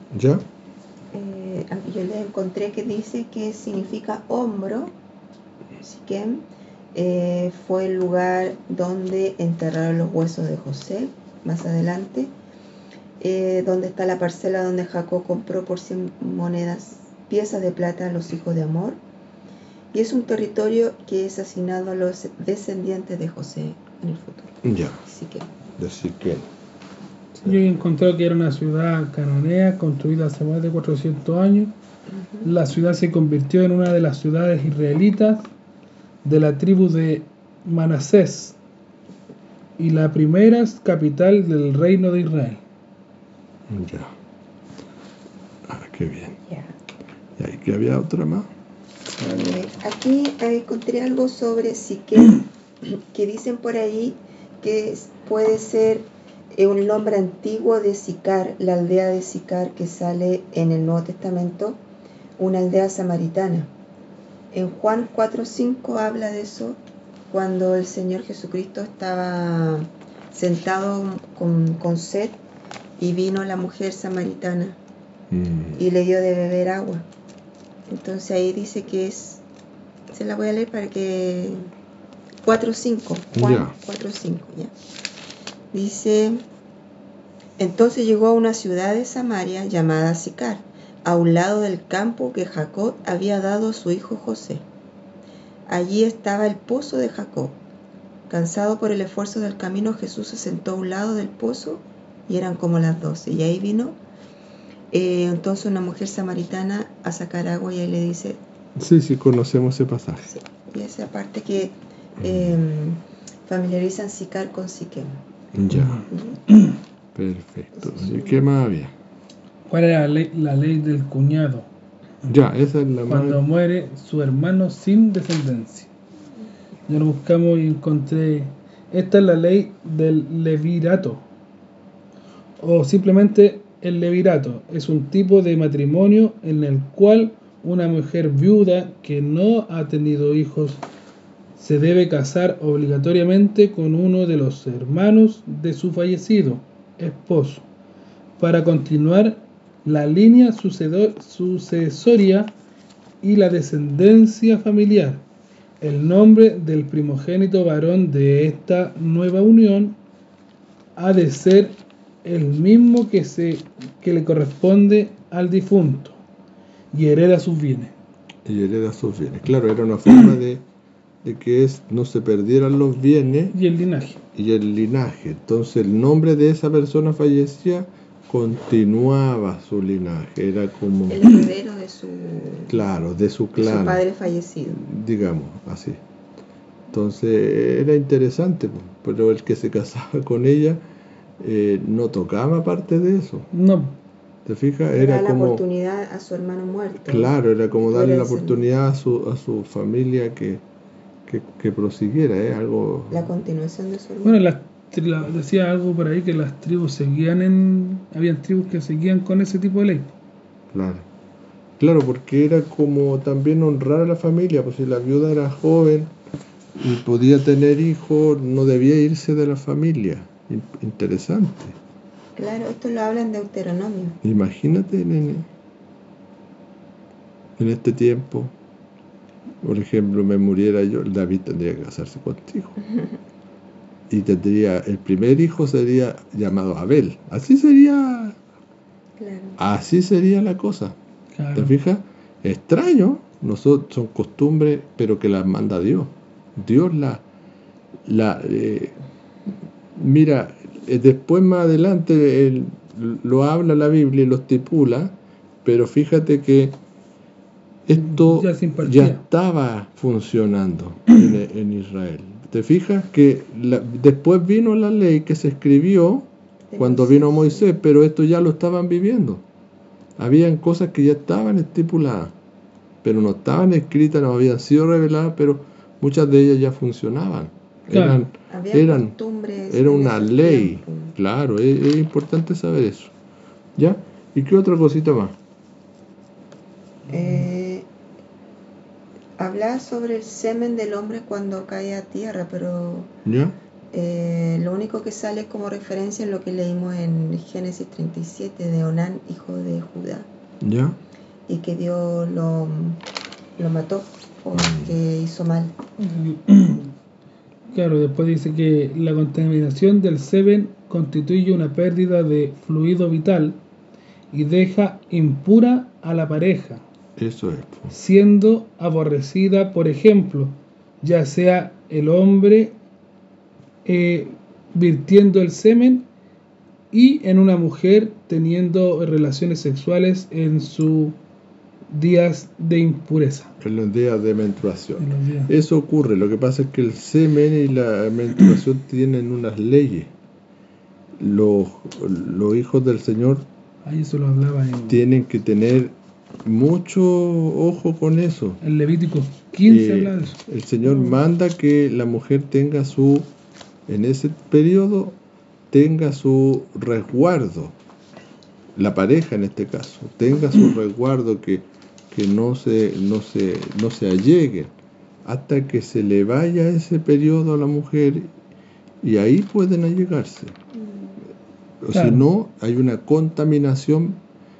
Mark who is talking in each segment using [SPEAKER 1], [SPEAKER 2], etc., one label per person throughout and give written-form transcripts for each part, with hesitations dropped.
[SPEAKER 1] ¿Ya?
[SPEAKER 2] Yo le encontré que dice que significa hombro. Siquem fue el lugar donde enterraron los huesos de José, más adelante, donde está la parcela donde Jacob compró por 100 monedas, piezas de plata a los hijos de Amor, y es un territorio que es asignado a los descendientes de José en el futuro.
[SPEAKER 1] Ya.
[SPEAKER 2] Siquem.
[SPEAKER 1] De Siquem.
[SPEAKER 3] Yo encontré que era una ciudad cananea construida hace más de 400 años. La ciudad se convirtió en una de las ciudades israelitas de la tribu de Manasés y la primera capital del reino de Israel.
[SPEAKER 1] Ya. Ah, qué bien.
[SPEAKER 2] Ya.
[SPEAKER 1] ¿Y ahí que había otra más?
[SPEAKER 2] Aquí encontré algo sobre Siquem, que dicen por ahí que puede ser un nombre antiguo de Sicar, la aldea de Sicar que sale en el Nuevo Testamento, una aldea samaritana. En Juan 4:5 habla de eso, cuando el Señor Jesucristo estaba sentado con sed y vino la mujer samaritana y le dio de beber agua. Entonces ahí dice que es, se la voy a leer para que 4:5, Juan
[SPEAKER 1] Ya.
[SPEAKER 2] 4:5, ya. Dice: entonces llegó a una ciudad de Samaria llamada Sicar, a un lado del campo que Jacob había dado a su hijo José. Allí estaba el pozo de Jacob. Cansado por el esfuerzo del camino, Jesús se sentó a un lado del pozo y eran como las 12. Y ahí vino entonces una mujer samaritana a sacar agua y ahí le dice...
[SPEAKER 1] Sí, conocemos ese pasaje.
[SPEAKER 2] Sí, y esa parte que familiarizan Sicar con Siquem.
[SPEAKER 1] Ya. Perfecto. ¿Y qué más había?
[SPEAKER 3] ¿Cuál era la ley del cuñado?
[SPEAKER 1] Ya, esa es la más...
[SPEAKER 3] Cuando muere su hermano sin descendencia. Yo lo buscamos y encontré... Esta es la ley del levirato, o simplemente el levirato. Es un tipo de matrimonio en el cual una mujer viuda que no ha tenido hijos se debe casar obligatoriamente con uno de los hermanos de su fallecido esposo para continuar la línea sucesoria y la descendencia familiar. El nombre del primogénito varón de esta nueva unión ha de ser el mismo que le corresponde al difunto y hereda sus bienes.
[SPEAKER 1] Y hereda sus bienes. Claro, era una forma de que no se perdieran los bienes
[SPEAKER 3] y el linaje.
[SPEAKER 1] Entonces el nombre de esa persona fallecida continuaba su linaje, era como
[SPEAKER 2] el heredero de su...
[SPEAKER 1] Claro, de su clan.
[SPEAKER 2] De su padre fallecido.
[SPEAKER 1] Digamos, así. Entonces era interesante, pero el que se casaba con ella no tocaba parte de eso.
[SPEAKER 3] No.
[SPEAKER 1] ¿Te fijas?
[SPEAKER 2] Era la oportunidad a su hermano muerto.
[SPEAKER 1] Claro, era como darle la oportunidad a su familia que prosiguiera, algo...
[SPEAKER 2] La continuación de su hermano.
[SPEAKER 3] Bueno, decía algo por ahí que las tribus seguían habían tribus que seguían con ese tipo de ley.
[SPEAKER 1] Claro, porque era como también honrar a la familia, pues si la viuda era joven y podía tener hijos, no debía irse de la familia. Interesante.
[SPEAKER 2] Claro, esto lo habla en Deuteronomio.
[SPEAKER 1] Imagínate, nene, en este tiempo, por ejemplo, me muriera yo, David tendría que casarse contigo. Y tendría, el primer hijo sería llamado Abel. Así sería.
[SPEAKER 2] Claro.
[SPEAKER 1] Así sería la cosa.
[SPEAKER 3] Claro.
[SPEAKER 1] ¿Te fijas? Extraño, nosotros son costumbres, pero que las manda Dios. Dios mira, después más adelante lo habla la Biblia y lo estipula, pero fíjate que esto ya estaba funcionando en Israel. ¿Te fijas? Que después vino la ley que se escribió cuando vino Moisés, pero esto ya lo estaban viviendo. Habían cosas que ya estaban estipuladas, pero no estaban escritas, no habían sido reveladas, pero muchas de ellas ya funcionaban.
[SPEAKER 3] Claro.
[SPEAKER 1] Era una ley. Claro, es importante saber eso. ¿Ya? ¿Y qué otra cosita más?
[SPEAKER 2] Habla sobre el semen del hombre cuando cae a tierra, pero
[SPEAKER 1] ¿ya?
[SPEAKER 2] Lo único que sale como referencia es lo que leímos en Génesis 37 de Onán, hijo de Judá.
[SPEAKER 1] ¿Ya?
[SPEAKER 2] Y que Dios lo mató porque hizo mal.
[SPEAKER 3] Claro, después dice que la contaminación del semen constituye una pérdida de fluido vital y deja impura a la pareja.
[SPEAKER 1] Eso es.
[SPEAKER 3] Siendo aborrecida, por ejemplo, ya sea el hombre virtiendo el semen y en una mujer teniendo relaciones sexuales en sus días de impureza.
[SPEAKER 1] En los días de menstruación. Eso ocurre. Lo que pasa es que el semen y la menstruación tienen unas leyes. Los hijos del Señor
[SPEAKER 3] eso lo hablaba
[SPEAKER 1] tienen que tener mucho ojo con eso.
[SPEAKER 3] En Levítico 15 habla de eso.
[SPEAKER 1] El Señor manda que la mujer tenga en ese periodo, tenga su resguardo. La pareja en este caso, tenga su resguardo, que no se alleguen hasta que se le vaya ese periodo a la mujer y ahí pueden allegarse. O si no, hay una contaminación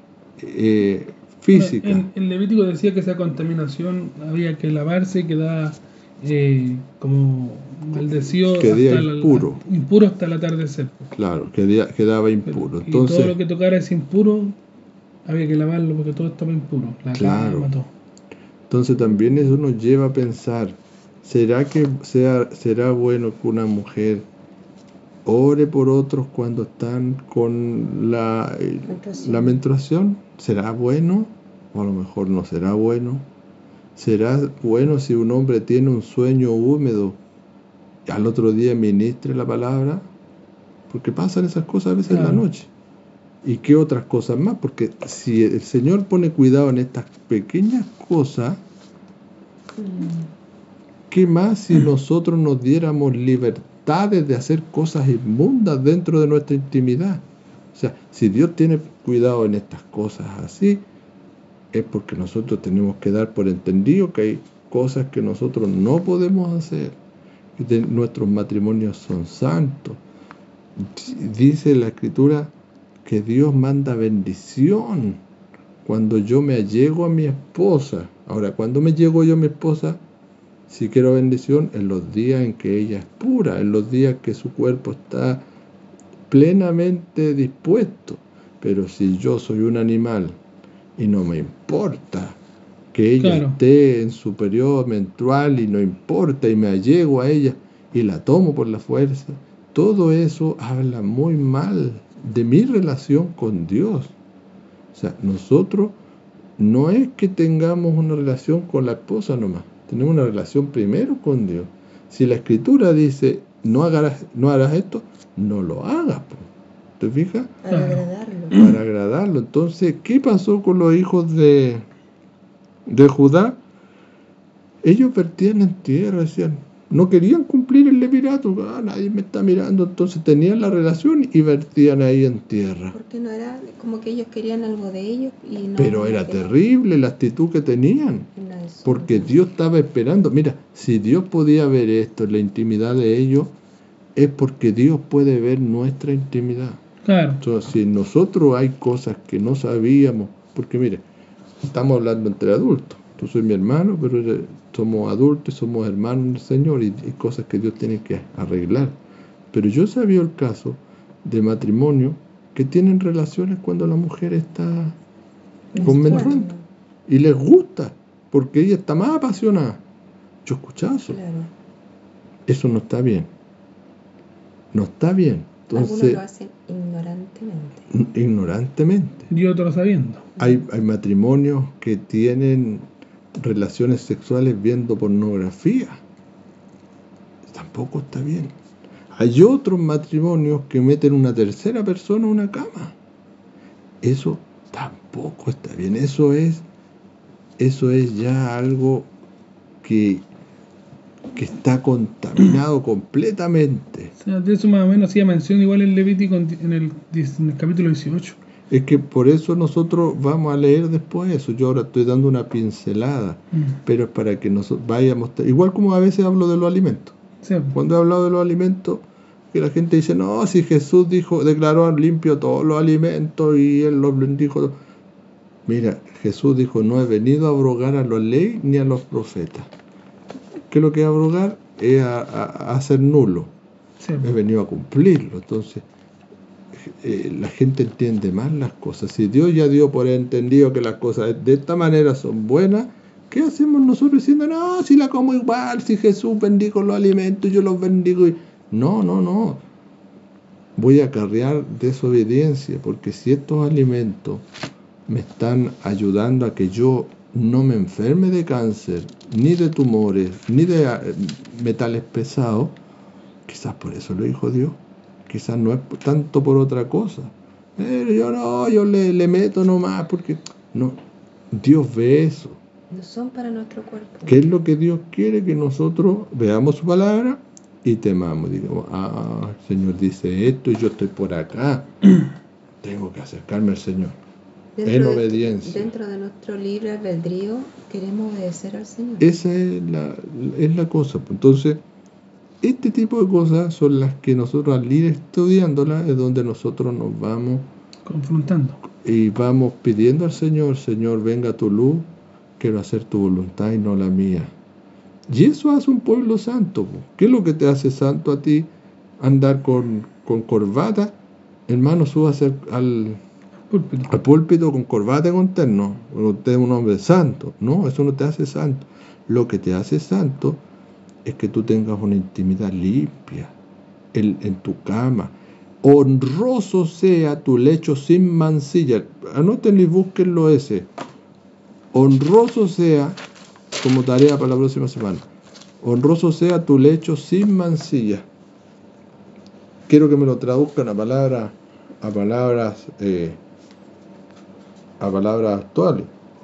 [SPEAKER 1] física.
[SPEAKER 3] Bueno, en Levítico decía que esa contaminación había que lavarse y quedaba como maldecido, impuro hasta el atardecer.
[SPEAKER 1] Claro, quedaba impuro. Entonces,
[SPEAKER 3] y todo lo que tocara es impuro, había que lavarlo porque todo estaba impuro. La cama, todo.
[SPEAKER 1] Entonces también eso nos lleva a pensar, ¿será bueno que una mujer ore por otros cuando están con la menstruación? ¿Será bueno? O a lo mejor no será bueno. ¿Será bueno si un hombre tiene un sueño húmedo y al otro día ministre la palabra? Porque pasan esas cosas a veces en la noche. ¿Y qué otras cosas más? Porque si el Señor pone cuidado en estas pequeñas cosas, ¿qué más si nosotros nos diéramos libertades de hacer cosas inmundas dentro de nuestra intimidad? O sea, si Dios tiene cuidado en estas cosas así, es porque nosotros tenemos que dar por entendido que hay cosas que nosotros no podemos hacer. Nuestros matrimonios son santos. Dice la Escritura que Dios manda bendición cuando yo me allego a mi esposa. Ahora, cuando me llego yo a mi esposa, si quiero bendición, en los días en que ella es pura, en los días que su cuerpo está plenamente dispuesto. Pero si yo soy un animal y no me importa que ella esté en su periodo menstrual y no importa y me allego a ella y la tomo por la fuerza, todo eso habla muy mal de mi relación con Dios. O sea, nosotros no es que tengamos una relación con la esposa nomás, tenemos una relación primero con Dios. Si la Escritura dice no harás esto, no lo hagas, ¿te fijas?
[SPEAKER 2] Para agradarlo.
[SPEAKER 1] Para agradarlo. Entonces, ¿qué pasó con los hijos de Judá? Ellos vertían en tierra, decían, no querían cumplir el levirato, nadie me está mirando, entonces tenían la relación y vertían ahí en tierra.
[SPEAKER 2] Porque no era como que ellos querían algo de ellos y no.
[SPEAKER 1] Pero era terrible la actitud que tenían, porque Dios estaba esperando. Mira, si Dios podía ver esto en la intimidad de ellos, es porque Dios puede ver nuestra intimidad.
[SPEAKER 3] Claro.
[SPEAKER 1] Entonces, si nosotros hay cosas que no sabíamos, porque mire, estamos hablando entre adultos, tú soy mi hermano, pero somos adultos, somos hermanos del Señor y hay cosas que Dios tiene que arreglar. Pero yo sabía el caso de matrimonio que tienen relaciones cuando la mujer está con menstruante y les gusta, porque ella está más apasionada. Yo he escuchado eso.
[SPEAKER 2] Claro.
[SPEAKER 1] Eso no está bien. No está bien. Entonces,
[SPEAKER 2] algunos lo hacen
[SPEAKER 1] ignorantemente.
[SPEAKER 3] Y otros sabiendo.
[SPEAKER 1] Hay matrimonios que tienen relaciones sexuales viendo pornografía. Tampoco está bien. Hay otros matrimonios que meten una tercera persona en una cama. Eso tampoco está bien. Eso es ya algo que está contaminado completamente.
[SPEAKER 3] O sea, de eso más o menos hacía mención igual en Levítico en el capítulo 18.
[SPEAKER 1] Es que por eso nosotros vamos a leer después eso. Yo ahora estoy dando una pincelada, pero es para que nosotros vayamos... Igual como a veces hablo de los alimentos.
[SPEAKER 3] Sí.
[SPEAKER 1] Cuando he hablado de los alimentos, que la gente dice, no, si Jesús declaró limpio todos los alimentos y Él los bendijo. Mira, Jesús dijo, no he venido a abrogar a la ley ni a los profetas. ¿Qué es lo que es abrogar? Es a hacer nulo. Sí. He venido a cumplirlo. Entonces, la gente entiende mal las cosas. Si Dios ya dio por entendido que las cosas de esta manera son buenas, ¿qué hacemos nosotros diciendo, no, si la como igual, si Jesús bendijo los alimentos, yo los bendigo? No. Voy a acarrear desobediencia, porque si estos alimentos me están ayudando a que yo no me enferme de cáncer, ni de tumores, ni de metales pesados, quizás por eso lo dijo Dios. Quizás no es tanto por otra cosa. Yo le meto nomás, porque no, Dios ve eso.
[SPEAKER 2] No son para nuestro cuerpo.
[SPEAKER 1] ¿Qué es lo que Dios quiere? Que nosotros veamos su palabra y temamos. Digamos, el Señor dice esto y yo estoy por acá. Tengo que acercarme al Señor. En obediencia.
[SPEAKER 2] Dentro de nuestro libre albedrío queremos obedecer al Señor.
[SPEAKER 1] Esa es la cosa. Entonces, este tipo de cosas son las que nosotros al ir estudiándolas es donde nosotros nos vamos
[SPEAKER 3] confrontando
[SPEAKER 1] y vamos pidiendo al Señor, Señor, venga tu luz, quiero hacer tu voluntad y no la mía. Y eso hace un pueblo santo. ¿Qué es lo que te hace santo a ti? Andar con corbata, hermano, súbase al púlpito con corbata y con terno. Usted es un hombre santo. No, eso no te hace santo. Lo que te hace santo es que tú tengas una intimidad limpia en tu cama. Honroso sea tu lecho sin mancilla. Anótenlo y búsquenlo ese. Honroso sea, como tarea para la próxima semana. Honroso sea tu lecho sin mancilla. Quiero que me lo traduzcan a palabras actuales.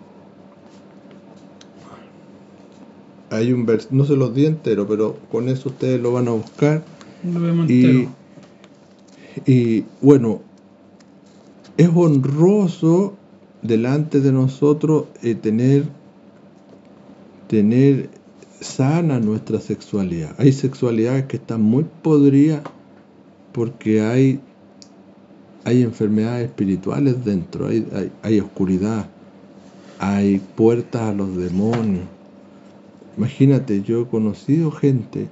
[SPEAKER 1] Hay un no se los di entero, pero con eso ustedes lo van a buscar.
[SPEAKER 3] Lo vemos entero.
[SPEAKER 1] Y bueno, es honroso delante de nosotros tener sana nuestra sexualidad. Hay sexualidades que están muy podridas porque hay enfermedades espirituales dentro, hay oscuridad, hay puertas a los demonios. Imagínate, yo he conocido gente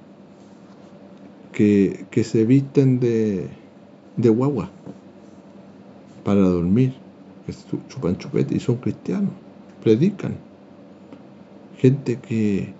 [SPEAKER 1] que se visten de guagua para dormir, que chupan chupete y son cristianos, predican. Gente que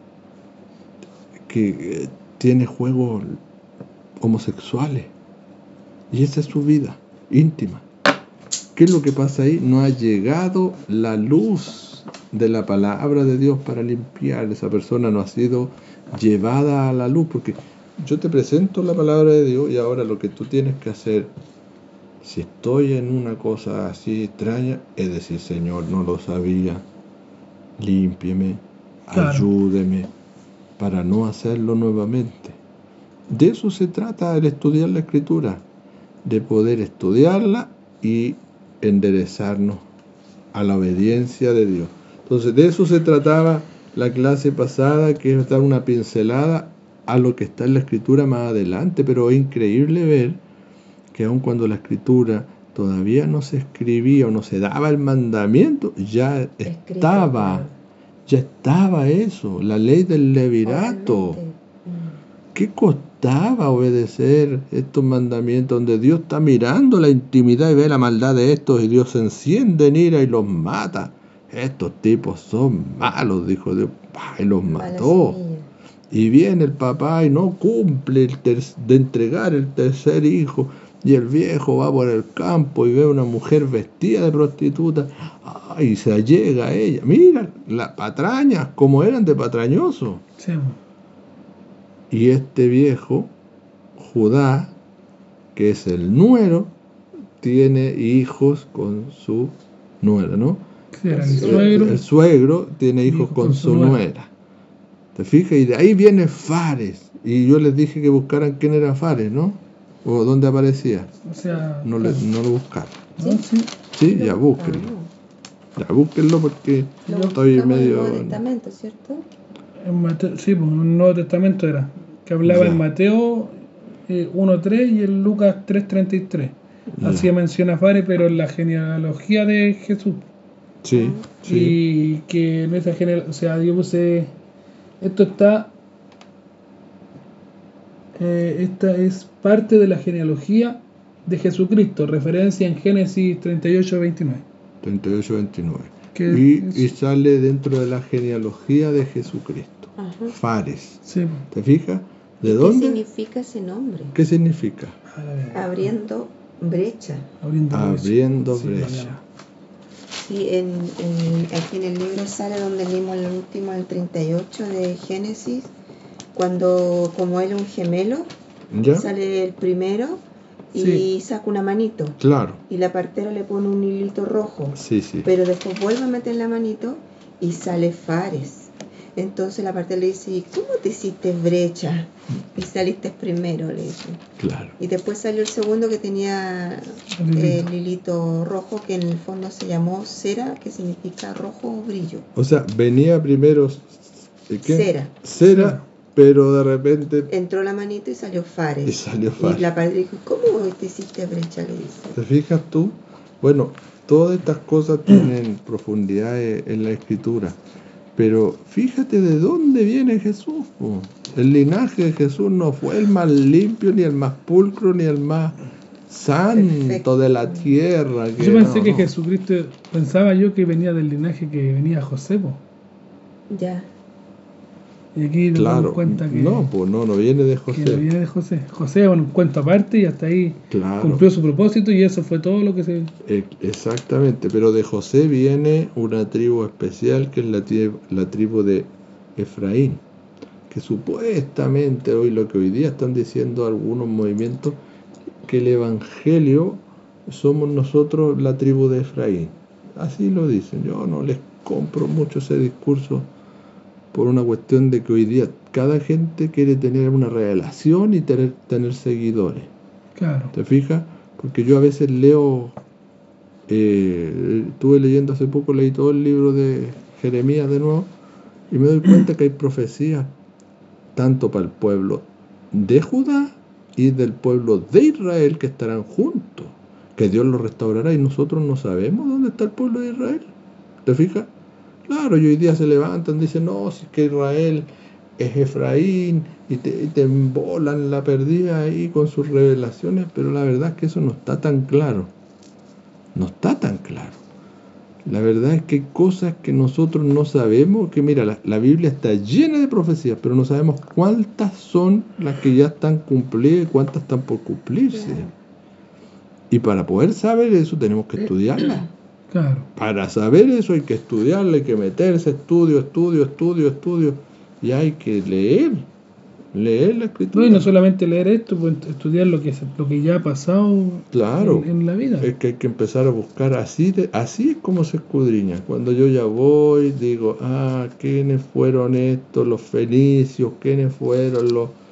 [SPEAKER 1] tiene juegos homosexuales y esa es su vida íntima. ¿Qué es lo que pasa ahí? No ha llegado la luz de la palabra de Dios para limpiar. Esa persona no ha sido llevada a la luz, porque yo te presento la palabra de Dios y ahora lo que tú tienes que hacer, si estoy en una cosa así extraña, es decir, Señor, no lo sabía, límpieme, ayúdeme para no hacerlo nuevamente. De eso se trata el estudiar la Escritura, de poder estudiarla y enderezarnos a la obediencia de Dios. Entonces, de eso se trataba la clase pasada, que es dar una pincelada a lo que está en la Escritura más adelante, pero es increíble ver que aun cuando la Escritura todavía no se escribía o no se daba el mandamiento, ya estaba eso, la ley del levirato. ¿Qué costaba obedecer estos mandamientos donde Dios está mirando la intimidad y ve la maldad de estos y Dios se enciende en ira y los mata? Estos tipos son malos, dijo Dios, y los mató. Y viene el papá y no cumple de entregar el tercer hijo, y el viejo va por el campo y ve a una mujer vestida de prostituta, y se allega a ella. Mira, las patrañas, como eran de patrañoso.
[SPEAKER 3] Sí.
[SPEAKER 1] Y este viejo, Judá, que es el nuero, tiene hijos con su nuera, ¿no?
[SPEAKER 3] Sí, el
[SPEAKER 1] suegro tiene hijos con su nuera. ¿Te fijas? Y de ahí viene Fares. Y yo les dije que buscaran quién era Fares, ¿no? ¿O dónde aparecía?
[SPEAKER 3] O sea,
[SPEAKER 1] no lo buscaron.
[SPEAKER 3] Sí,
[SPEAKER 1] ya búsquenlo. Ya búsquenlo porque estoy medio...
[SPEAKER 2] En el Nuevo Testamento, ¿cierto?
[SPEAKER 3] En Mateo, sí, pues en el Nuevo Testamento era. Que hablaba en Mateo 1.3 y el Lucas 3.33. Así menciona Fares, pero en la genealogía de Jesús.
[SPEAKER 1] Sí, sí.
[SPEAKER 3] Y que en esa genealogía, o sea, yo puse, esto está, esta es parte de la genealogía de Jesucristo, referencia en Génesis 38:29.
[SPEAKER 1] 38:29. Y sale dentro de la genealogía de Jesucristo. Ajá. Fares.
[SPEAKER 3] Sí.
[SPEAKER 1] ¿Te fijas? ¿De
[SPEAKER 2] dónde?
[SPEAKER 1] ¿Qué
[SPEAKER 2] significa ese nombre?
[SPEAKER 1] ¿Qué significa?
[SPEAKER 2] Abriendo brecha.
[SPEAKER 1] Abriendo brecha.
[SPEAKER 2] Sí, aquí en el libro sale donde leímos el último, el 38 de Génesis, cuando como él es un gemelo, ¿ya? Sale el primero y saca una manito.
[SPEAKER 1] Claro.
[SPEAKER 2] Y la partera le pone un hilito rojo.
[SPEAKER 1] Sí, sí.
[SPEAKER 2] Pero después vuelve a meter la manito y sale Fares. Entonces la partera le dice, ¿y cómo te hiciste brecha? Y saliste primero, le dice.
[SPEAKER 1] Claro.
[SPEAKER 2] Y después salió el segundo que tenía el hilito rojo, que en el fondo se llamó cera, que significa rojo o brillo.
[SPEAKER 1] O sea, venía primero
[SPEAKER 2] ¿qué?
[SPEAKER 1] Cera, pero de repente
[SPEAKER 2] entró la manito y salió Fares.
[SPEAKER 1] Y
[SPEAKER 2] la partera dijo, ¿cómo te hiciste brecha? Le dice.
[SPEAKER 1] ¿Te fijas tú? Bueno, todas estas cosas tienen profundidad en la escritura. Pero fíjate de dónde viene Jesús. El linaje de Jesús no fue el más limpio, ni el más pulcro, ni el más santo de la tierra.
[SPEAKER 3] Yo pensé que Jesucristo, pensaba yo que venía del linaje que venía José.
[SPEAKER 2] Ya.
[SPEAKER 3] Y aquí nos damos cuenta que
[SPEAKER 1] no viene de José.
[SPEAKER 3] Que no viene de José. José es un cuento aparte y hasta ahí cumplió su propósito y eso fue todo lo que se...
[SPEAKER 1] Exactamente, pero de José viene una tribu especial que es la tribu de Efraín, que supuestamente lo que hoy día están diciendo algunos movimientos, que el evangelio somos nosotros la tribu de Efraín. Así lo dicen. Yo no les compro mucho ese discurso, por una cuestión de que hoy día cada gente quiere tener una relación y tener seguidores.
[SPEAKER 3] Claro.
[SPEAKER 1] ¿Te fijas? Porque yo a veces leo, estuve leyendo hace poco, leí todo el libro de Jeremías de nuevo, y me doy cuenta que hay profecías tanto para el pueblo de Judá y del pueblo de Israel que estarán juntos, que Dios los restaurará, y nosotros no sabemos dónde está el pueblo de Israel. ¿Te fijas? Claro, y hoy día se levantan, dicen, no, si es que Israel es Efraín, y te embolan la perdida ahí con sus revelaciones, pero la verdad es que eso no está tan claro. No está tan claro. La verdad es que hay cosas que nosotros no sabemos, que mira, la Biblia está llena de profecías, pero no sabemos cuántas son las que ya están cumplidas y cuántas están por cumplirse. Y para poder saber eso tenemos que estudiarla.
[SPEAKER 3] Claro.
[SPEAKER 1] Para saber eso hay que estudiarla, hay que meterse, estudio, y hay que leer la escritura.
[SPEAKER 3] No, y no solamente leer esto, pues estudiar lo que ya ha pasado en la vida.
[SPEAKER 1] Es que hay que empezar a buscar, así es como se escudriña. Cuando yo ya voy, digo, ¿quiénes fueron estos? Los fenicios, ¿quiénes fueron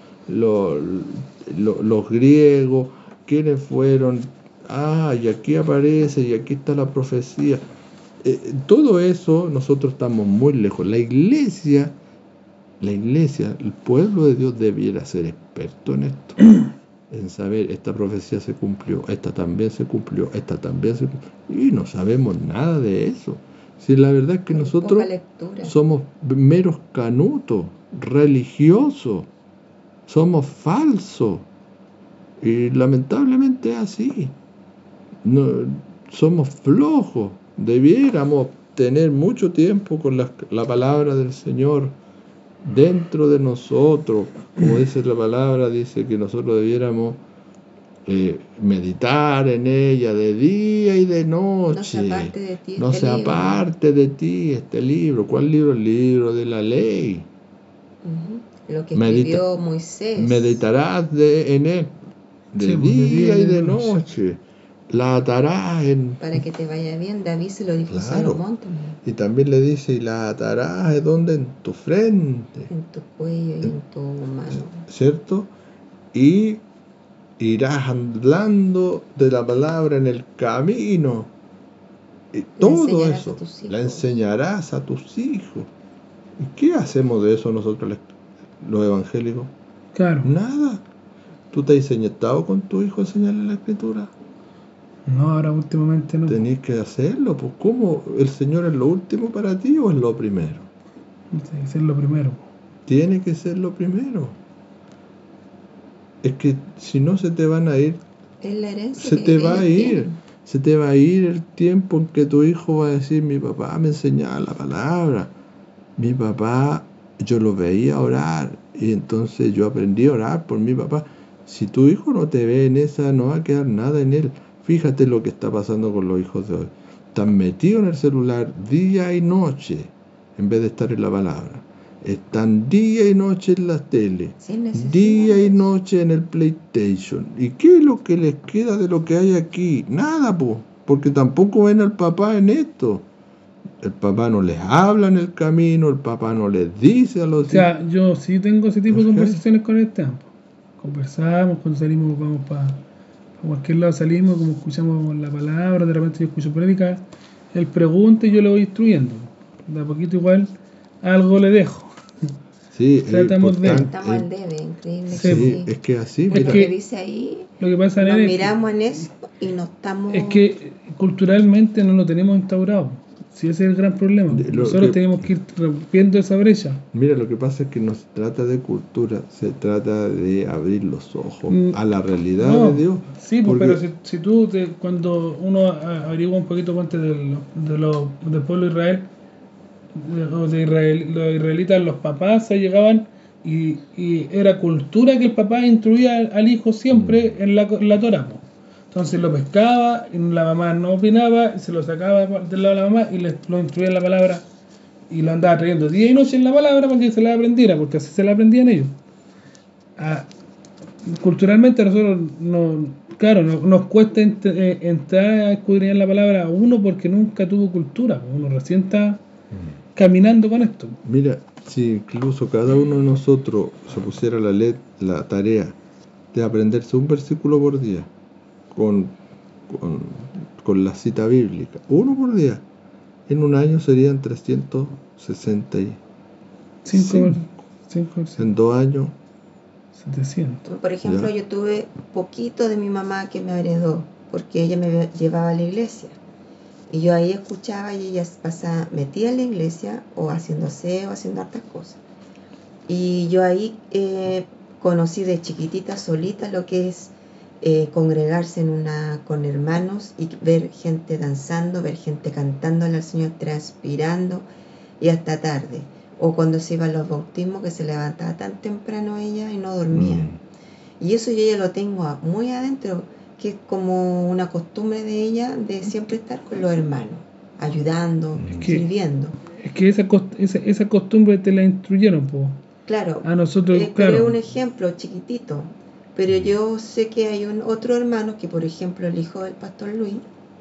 [SPEAKER 1] los griegos? ¿Quiénes fueron? Y aquí aparece, y aquí está la profecía. Todo eso nosotros estamos muy lejos. La iglesia, el pueblo de Dios debiera ser experto en esto, en saber, esta profecía se cumplió, esta también se cumplió, y no sabemos nada de eso. Si la verdad es que nosotros somos meros canutos, religiosos, somos falsos, y lamentablemente es así. No, somos flojos. Debiéramos tener mucho tiempo con la palabra del Señor dentro de nosotros. Como dice la palabra, dice que nosotros debiéramos meditar en ella de día y de noche.
[SPEAKER 2] No se aparte de ti
[SPEAKER 1] este libro. ¿Cuál libro? El libro de la ley.
[SPEAKER 2] Lo que escribió Moisés.
[SPEAKER 1] Meditarás en él de día y de noche. La atarás
[SPEAKER 2] para que te vaya bien. David se lo dijo a Salomón también.
[SPEAKER 1] Y también le dice, y la atarás ¿dónde? En tu frente,
[SPEAKER 2] en tu cuello y en tu mano,
[SPEAKER 1] ¿cierto? Y irás hablando de la palabra en el camino, y todo eso la enseñarás a tus hijos. ¿Y qué hacemos de eso nosotros los evangélicos?
[SPEAKER 3] Claro.
[SPEAKER 1] Nada. ¿Tú te has enseñado con tu hijo a enseñarle la escritura?
[SPEAKER 3] No, ahora últimamente no.
[SPEAKER 1] Tenés que hacerlo, pues ¿cómo? ¿El Señor es lo último para ti o es lo primero?
[SPEAKER 3] Tiene que ser lo primero.
[SPEAKER 1] Tiene que ser lo primero. Es que si no se te van a ir,
[SPEAKER 2] es la herencia
[SPEAKER 1] se te va a ir. Se te va a ir el tiempo en que tu hijo va a decir, mi papá me enseñaba la palabra. Mi papá, yo lo veía orar y entonces yo aprendí a orar por mi papá. Si tu hijo no te ve en esa, no va a quedar nada en él. Fíjate lo que está pasando con los hijos de hoy. Están metidos en el celular día y noche en vez de estar en la palabra. Están día y noche en la tele, día y noche en el PlayStation. ¿Y qué es lo que les queda de lo que hay aquí? Nada, pues, porque tampoco ven al papá en esto. El papá no les habla en el camino, el papá no les dice a los hijos.
[SPEAKER 3] O sea, yo sí tengo ese tipo de conversaciones con el tiempo. Conversamos, cuando salimos, vamos para cualquier lado, salimos, como escuchamos la palabra, de repente yo escucho prédica, él pregunta y yo le voy instruyendo. De a poquito igual algo le dejo.
[SPEAKER 1] Sí,
[SPEAKER 2] estamos al debe, increíble.
[SPEAKER 1] Sí, es que así,
[SPEAKER 2] mira. Lo que dice ahí,
[SPEAKER 3] lo que pasa
[SPEAKER 2] nos miramos en eso y no estamos...
[SPEAKER 3] Es que culturalmente no lo tenemos instaurado. Sí, ese es el gran problema. Nosotros tenemos que ir rompiendo esa brecha.
[SPEAKER 1] Mira, lo que pasa es que no se trata de cultura, se trata de abrir los ojos a la realidad de Dios.
[SPEAKER 3] Sí, porque... pero si tú, cuando uno averigua un poquito antes del pueblo de Israel, los israelitas, los papás se llegaban y era cultura que el papá instruía al hijo siempre en la Torá. Entonces lo pescaba, y la mamá no opinaba, y se lo sacaba del lado de la mamá y lo instruía en la palabra y lo andaba trayendo día y noche en la palabra para que se la aprendiera, porque así se la aprendían ellos. Culturalmente a nosotros nos cuesta entrar a escudriñar la palabra a uno porque nunca tuvo cultura, uno recién está caminando con esto.
[SPEAKER 1] Mira, si incluso cada uno de nosotros se pusiera la tarea de aprenderse un versículo por día con la cita bíblica, uno por día, en un año serían 365. En 2 años
[SPEAKER 2] 700. Por ejemplo, yo tuve poquito de mi mamá que me heredó porque ella me llevaba a la iglesia y yo ahí escuchaba y ella pasaba metida en la iglesia o haciendo aseo, haciendo hartas cosas, y yo ahí conocí de chiquitita solita lo que es congregarse con hermanos y ver gente danzando, ver gente cantándole al Señor, transpirando y hasta tarde. O cuando se iba a los bautismos, que se levantaba tan temprano ella y no dormía. Y eso yo ya lo tengo muy adentro, que es como una costumbre de ella de siempre estar con los hermanos, ayudando, sirviendo.
[SPEAKER 3] Es que esa costumbre te la instruyeron, po.
[SPEAKER 2] Claro.
[SPEAKER 3] A nosotros,
[SPEAKER 2] pero es un ejemplo chiquitito. Pero yo sé que hay otro hermano que, por ejemplo, el hijo del pastor Luis,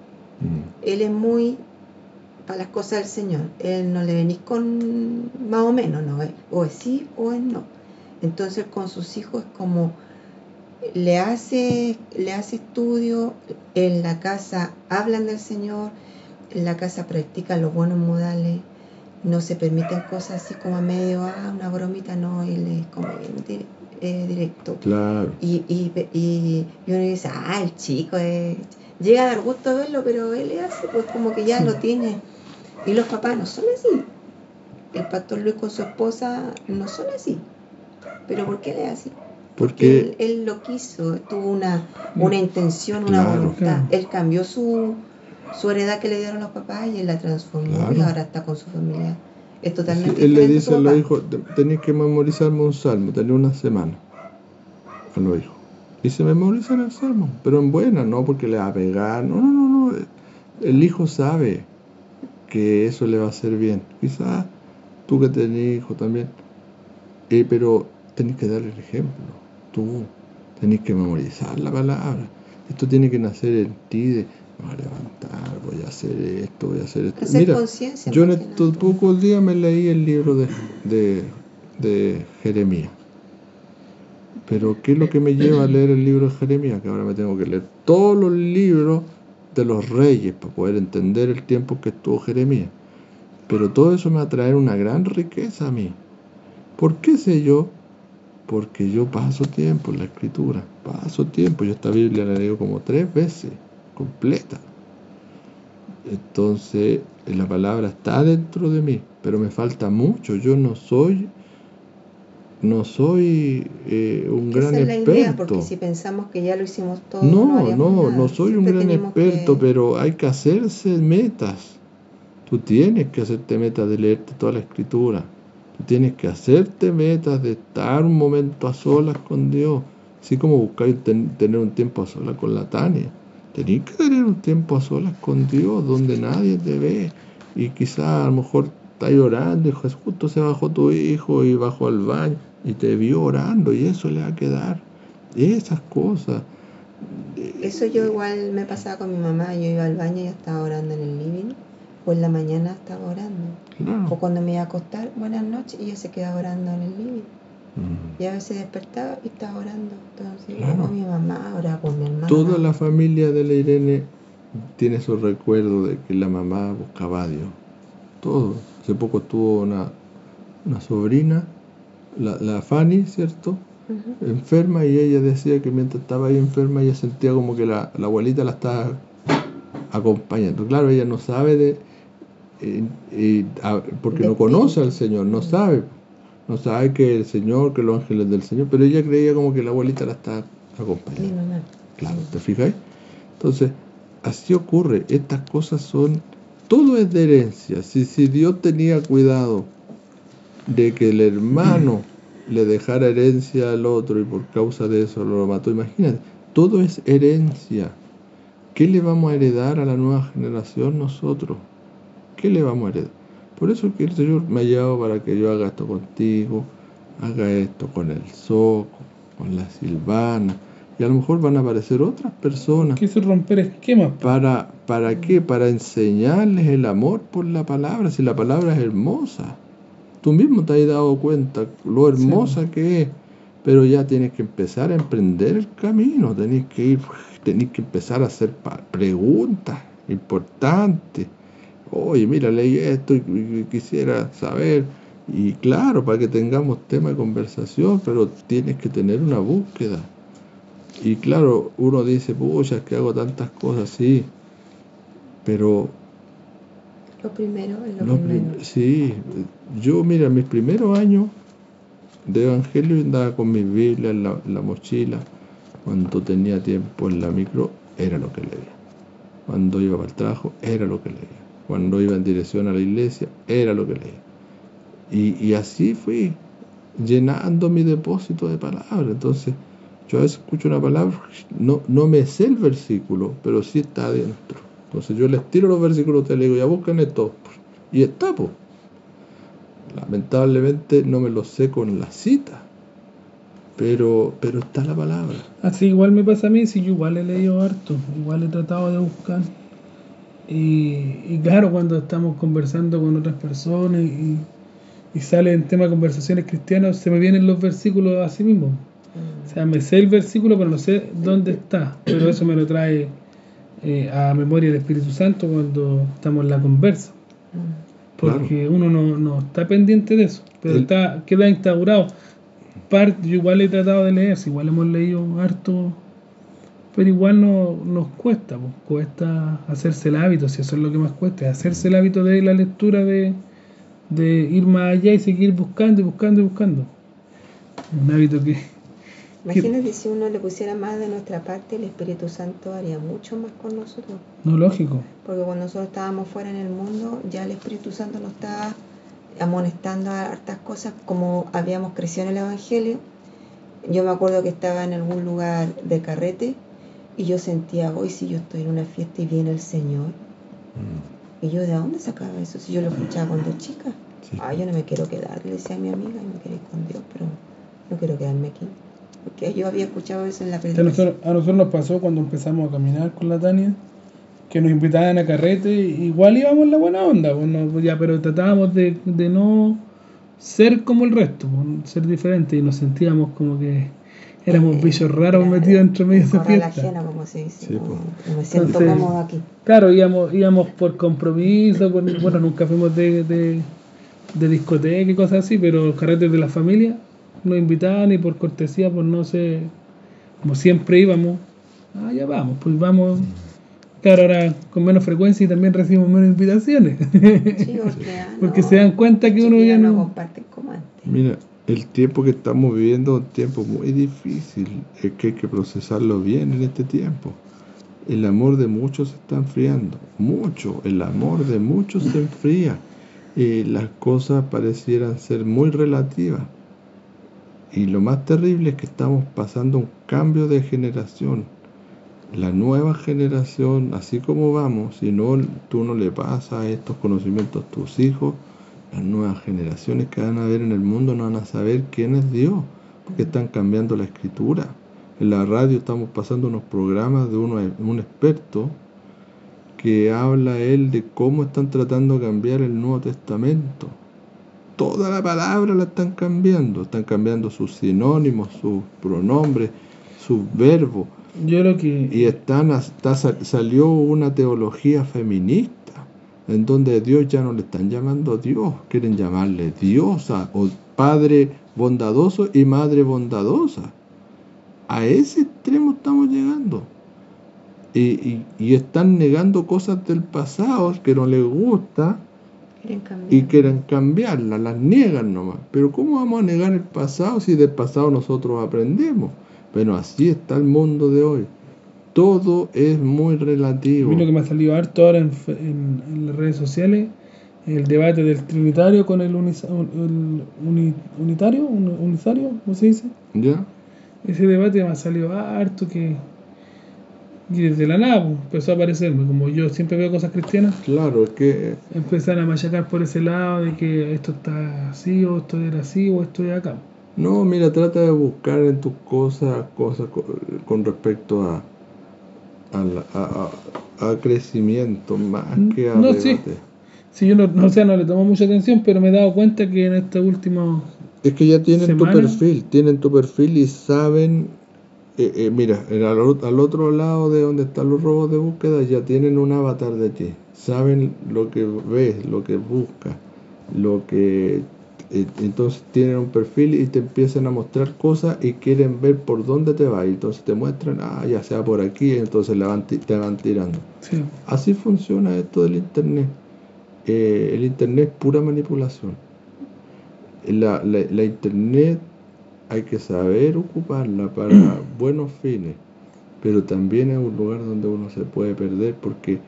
[SPEAKER 2] él es muy para las cosas del Señor. Él no le venís con más o menos, ¿no? O es sí o es no. Entonces con sus hijos es como le hace estudio, en la casa hablan del Señor, en la casa practican los buenos modales, no se permiten cosas así como a medio, una bromita, no, él es como bien directo.
[SPEAKER 1] Claro.
[SPEAKER 2] Y uno dice, el chico llega a dar gusto verlo, pero él le hace pues como que ya lo tiene. Y los papás no son así. El pastor Luis con su esposa no son así. ¿Pero por qué le es así? Porque él lo quiso, tuvo una intención, una voluntad. Él cambió su heredad que le dieron los papás y él la transformó y ahora está con su familia. Es totalmente
[SPEAKER 1] diferente. Él le dice a los hijos, tenéis que memorizarme un salmo, tenés una semana a los hijos. Y se memorizan el salmo, pero en buena, no porque le va a pegar, no. El hijo sabe que eso le va a hacer bien. Quizás tú que tenés hijos también, pero tenés que darle el ejemplo. Tú tenés que memorizar la palabra. Esto tiene que nacer en ti de voy a levantar, voy a hacer esto.
[SPEAKER 2] Mira,
[SPEAKER 1] yo en estos pocos días me leí el libro de Jeremías. Pero ¿qué es lo que me lleva a leer el libro de Jeremías? Que ahora me tengo que leer todos los libros de los reyes para poder entender el tiempo que estuvo Jeremías. Pero todo eso me va a traer una gran riqueza a mí. ¿Por qué sé yo? Porque yo paso tiempo en la escritura, paso tiempo. Yo esta Biblia la leo como 3 veces, completa. Entonces, la palabra está dentro de mí, pero me falta mucho. Yo no soy un gran
[SPEAKER 2] esa es la idea,
[SPEAKER 1] experto.
[SPEAKER 2] porque si pensamos que ya lo hicimos todo,
[SPEAKER 1] No soy un gran experto, pero hay que hacerse metas. Tú tienes que hacerte metas de leerte toda la Escritura. Tú tienes que hacerte metas de estar un momento a solas con Dios. Así como buscar tener un tiempo a solas con la Tania. Tenés que tener un tiempo a solas con Dios, donde nadie te ve. Y quizás a lo mejor estás orando y justo se bajó tu hijo y bajó al baño y te vio orando, y eso le va a quedar. Esas cosas.
[SPEAKER 2] Eso yo igual me pasaba con mi mamá. Yo iba al baño y estaba orando en el living. O en la mañana estaba orando.
[SPEAKER 1] Claro.
[SPEAKER 2] O cuando me iba a acostar, buenas noches, y ella se quedaba orando en el living. Y a veces despertaba y estaba orando. Entonces,
[SPEAKER 1] claro.
[SPEAKER 2] Mi mamá oraba por mi hermana.
[SPEAKER 1] Toda la familia de la Irene tiene esos recuerdos de que la mamá buscaba a Dios. Todo. Hace poco tuvo una sobrina, la Fanny, ¿cierto? Enferma, y ella decía que mientras estaba ahí enferma ella sentía como que la abuelita la estaba acompañando. Claro, ella no sabe porque no conoce al Señor, no sabe que el Señor, que los ángeles del Señor, pero ella creía como que la abuelita la estaba acompañando.
[SPEAKER 2] Mi mamá.
[SPEAKER 1] Claro, ¿te fijáis? Entonces, así ocurre. Estas cosas todo es de herencia. Si Dios tenía cuidado de que el hermano le dejara herencia al otro y por causa de eso lo mató, imagínate, todo es herencia. ¿Qué le vamos a heredar a la nueva generación nosotros? ¿Qué le vamos a heredar? Por eso que el Señor me ha llevado para que yo haga esto contigo, haga esto con el Soco, con la Silvana, y a lo mejor van a aparecer otras personas.
[SPEAKER 3] Quiso romper esquemas.
[SPEAKER 1] ¿Para qué? Para enseñarles el amor por la palabra, si la palabra es hermosa. Tú mismo te has dado cuenta lo hermosa que es, pero ya tienes que empezar a emprender el camino, tenés que empezar a hacer preguntas importantes. Oye, mira, leí esto y quisiera saber. Y claro, para que tengamos tema de conversación, pero tienes que tener una búsqueda. Y claro, uno dice, pucha, es que hago tantas cosas, sí, pero...
[SPEAKER 2] Lo primero es lo primero.
[SPEAKER 1] Sí, yo, mira, mis primeros años de evangelio andaba con mis Biblias en la mochila. Cuando tenía tiempo en la micro, era lo que leía. Cuando iba para el trabajo, era lo que leía. Cuando iba en dirección a la iglesia, era lo que leía. Y así fui llenando mi depósito de palabras. Entonces, yo a veces escucho una palabra, no me sé el versículo, pero sí está adentro. Entonces yo les tiro los versículos, te digo, ya busquen esto. Y está, pues. Lamentablemente no me lo sé con la cita, pero está la palabra.
[SPEAKER 3] Así igual me pasa a mí, si yo igual he leído harto, igual he tratado de buscar. Y claro, cuando estamos conversando con otras personas y sale en tema de conversaciones cristianas, se me vienen los versículos así mismo. O sea, me sé el versículo, pero no sé dónde está. Pero eso me lo trae a memoria el Espíritu Santo cuando estamos en la conversa. Porque claro, uno no está pendiente de eso, pero queda instaurado. Yo igual he tratado de leer, igual hemos leído harto, pero igual nos cuesta hacerse el hábito, si eso es lo que más cuesta, es hacerse el hábito de la lectura, de ir más allá y seguir buscando y buscando y buscando. Un hábito que...
[SPEAKER 2] Imagínate si uno le pusiera más de nuestra parte, el Espíritu Santo haría mucho más con nosotros.
[SPEAKER 3] No, lógico.
[SPEAKER 2] Porque cuando nosotros estábamos fuera en el mundo, ya el Espíritu Santo nos estaba amonestando a hartas cosas, como habíamos crecido en el Evangelio. Yo me acuerdo que estaba en algún lugar de carrete y yo sentía, hoy si yo estoy en una fiesta y viene el Señor. Y yo, ¿de dónde sacaba eso? Si yo lo escuchaba cuando chica. Sí. Yo no me quiero quedar, le decía a mi amiga, yo me quiero ir con Dios, pero no quiero quedarme aquí. Porque yo había escuchado eso en la predicación.
[SPEAKER 3] A nosotros nos pasó cuando empezamos a caminar con la Tania, que nos invitaban a carrete, igual íbamos en la buena onda, pero tratábamos de no ser como el resto, ser diferentes, y nos sentíamos como que éramos bichos raros metidos entre medio de esa fiesta.
[SPEAKER 2] Ajena, como se dice, sí, no me siento cómodo aquí.
[SPEAKER 3] Claro, íbamos por compromiso, nunca fuimos de discoteca y cosas así, pero los carretes de la familia nos invitaban y por cortesía, por no ser como siempre íbamos, ya vamos, pues vamos. Claro, ahora con menos frecuencia y también recibimos menos invitaciones.
[SPEAKER 2] Sí,
[SPEAKER 3] porque se dan cuenta que uno ya
[SPEAKER 2] no comparte como antes.
[SPEAKER 1] Mira, el tiempo que estamos viviendo es un tiempo muy difícil, es que hay que procesarlo bien en este tiempo. El amor de muchos se está enfriando, mucho, el amor de muchos se enfría. Las cosas parecieran ser muy relativas. Y lo más terrible es que estamos pasando un cambio de generación. La nueva generación, así como vamos, si no, tú no le pasas estos conocimientos a tus hijos, las nuevas generaciones que van a ver en el mundo no van a saber quién es Dios, porque están cambiando la escritura. En la radio estamos pasando unos programas de un experto que habla él de cómo están tratando de cambiar el Nuevo Testamento. Toda la palabra la están cambiando sus sinónimos, sus pronombres, sus verbos. Y salió una teología feminista en donde Dios ya no le están llamando Dios, quieren llamarle diosa o padre bondadoso y madre bondadosa. A ese extremo estamos llegando. Y están negando cosas del pasado que no les gusta y quieren cambiarlas, las niegan nomás. Pero ¿cómo vamos a negar el pasado si del pasado nosotros aprendemos? Pero así está el mundo de hoy. Todo es muy relativo.
[SPEAKER 3] A mí lo que me ha salido harto ahora en las redes sociales, el debate del trinitario con el unitario, ¿cómo se dice?
[SPEAKER 1] ¿Ya?
[SPEAKER 3] Ese debate me ha salido harto y desde la nada empezó a aparecerme, como yo siempre veo cosas cristianas.
[SPEAKER 1] Claro, es que
[SPEAKER 3] empezaron a machacar por ese lado de que esto está así, o esto era así, o esto es acá.
[SPEAKER 1] No, mira, trata de buscar en tus cosas con respecto a crecimiento más que a debate.
[SPEAKER 3] Sí, yo no le tomo mucha atención, pero me he dado cuenta que en este último
[SPEAKER 1] es que ya tienen tu perfil y saben. Mira, al otro lado de donde están los robots de búsqueda ya tienen un avatar de ti. Saben lo que ves, lo que buscas, entonces tienen un perfil y te empiezan a mostrar cosas y quieren ver por dónde te va. Y entonces te muestran, ya sea por aquí, entonces te van tirando.
[SPEAKER 3] Sí.
[SPEAKER 1] Así funciona esto del internet. El internet es pura manipulación. La internet hay que saber ocuparla para buenos fines, pero también es un lugar donde uno se puede perder porque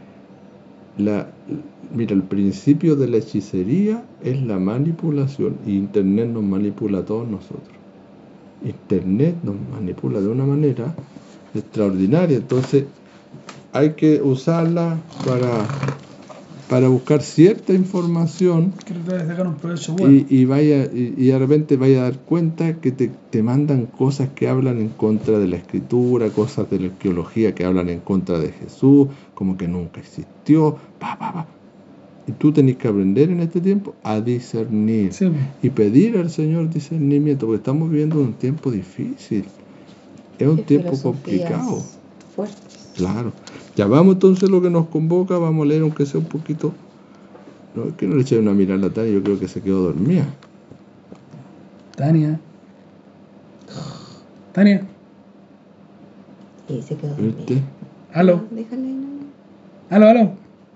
[SPEAKER 1] mira, el principio de la hechicería es la manipulación y internet nos manipula a todos nosotros. Internet nos manipula de una manera extraordinaria, entonces hay que usarla para buscar cierta información y de repente vaya a dar cuenta que te mandan cosas que hablan en contra de la escritura, cosas de la arqueología que hablan en contra de Jesús, como que nunca existió, y tú tenés que aprender en este tiempo a discernir y pedir al Señor discernimiento, porque estamos viviendo un tiempo difícil, es un tiempo complicado. Claro. Ya vamos entonces lo que nos convoca, vamos a leer aunque sea un poquito. No, es que no le eché una mirada a la Tania, yo creo que se quedó dormida.
[SPEAKER 3] Tania.
[SPEAKER 2] Y se quedó dormida.
[SPEAKER 1] ¿Viste?
[SPEAKER 3] ¿Aló?
[SPEAKER 2] Déjale, no.
[SPEAKER 3] ¿Aló?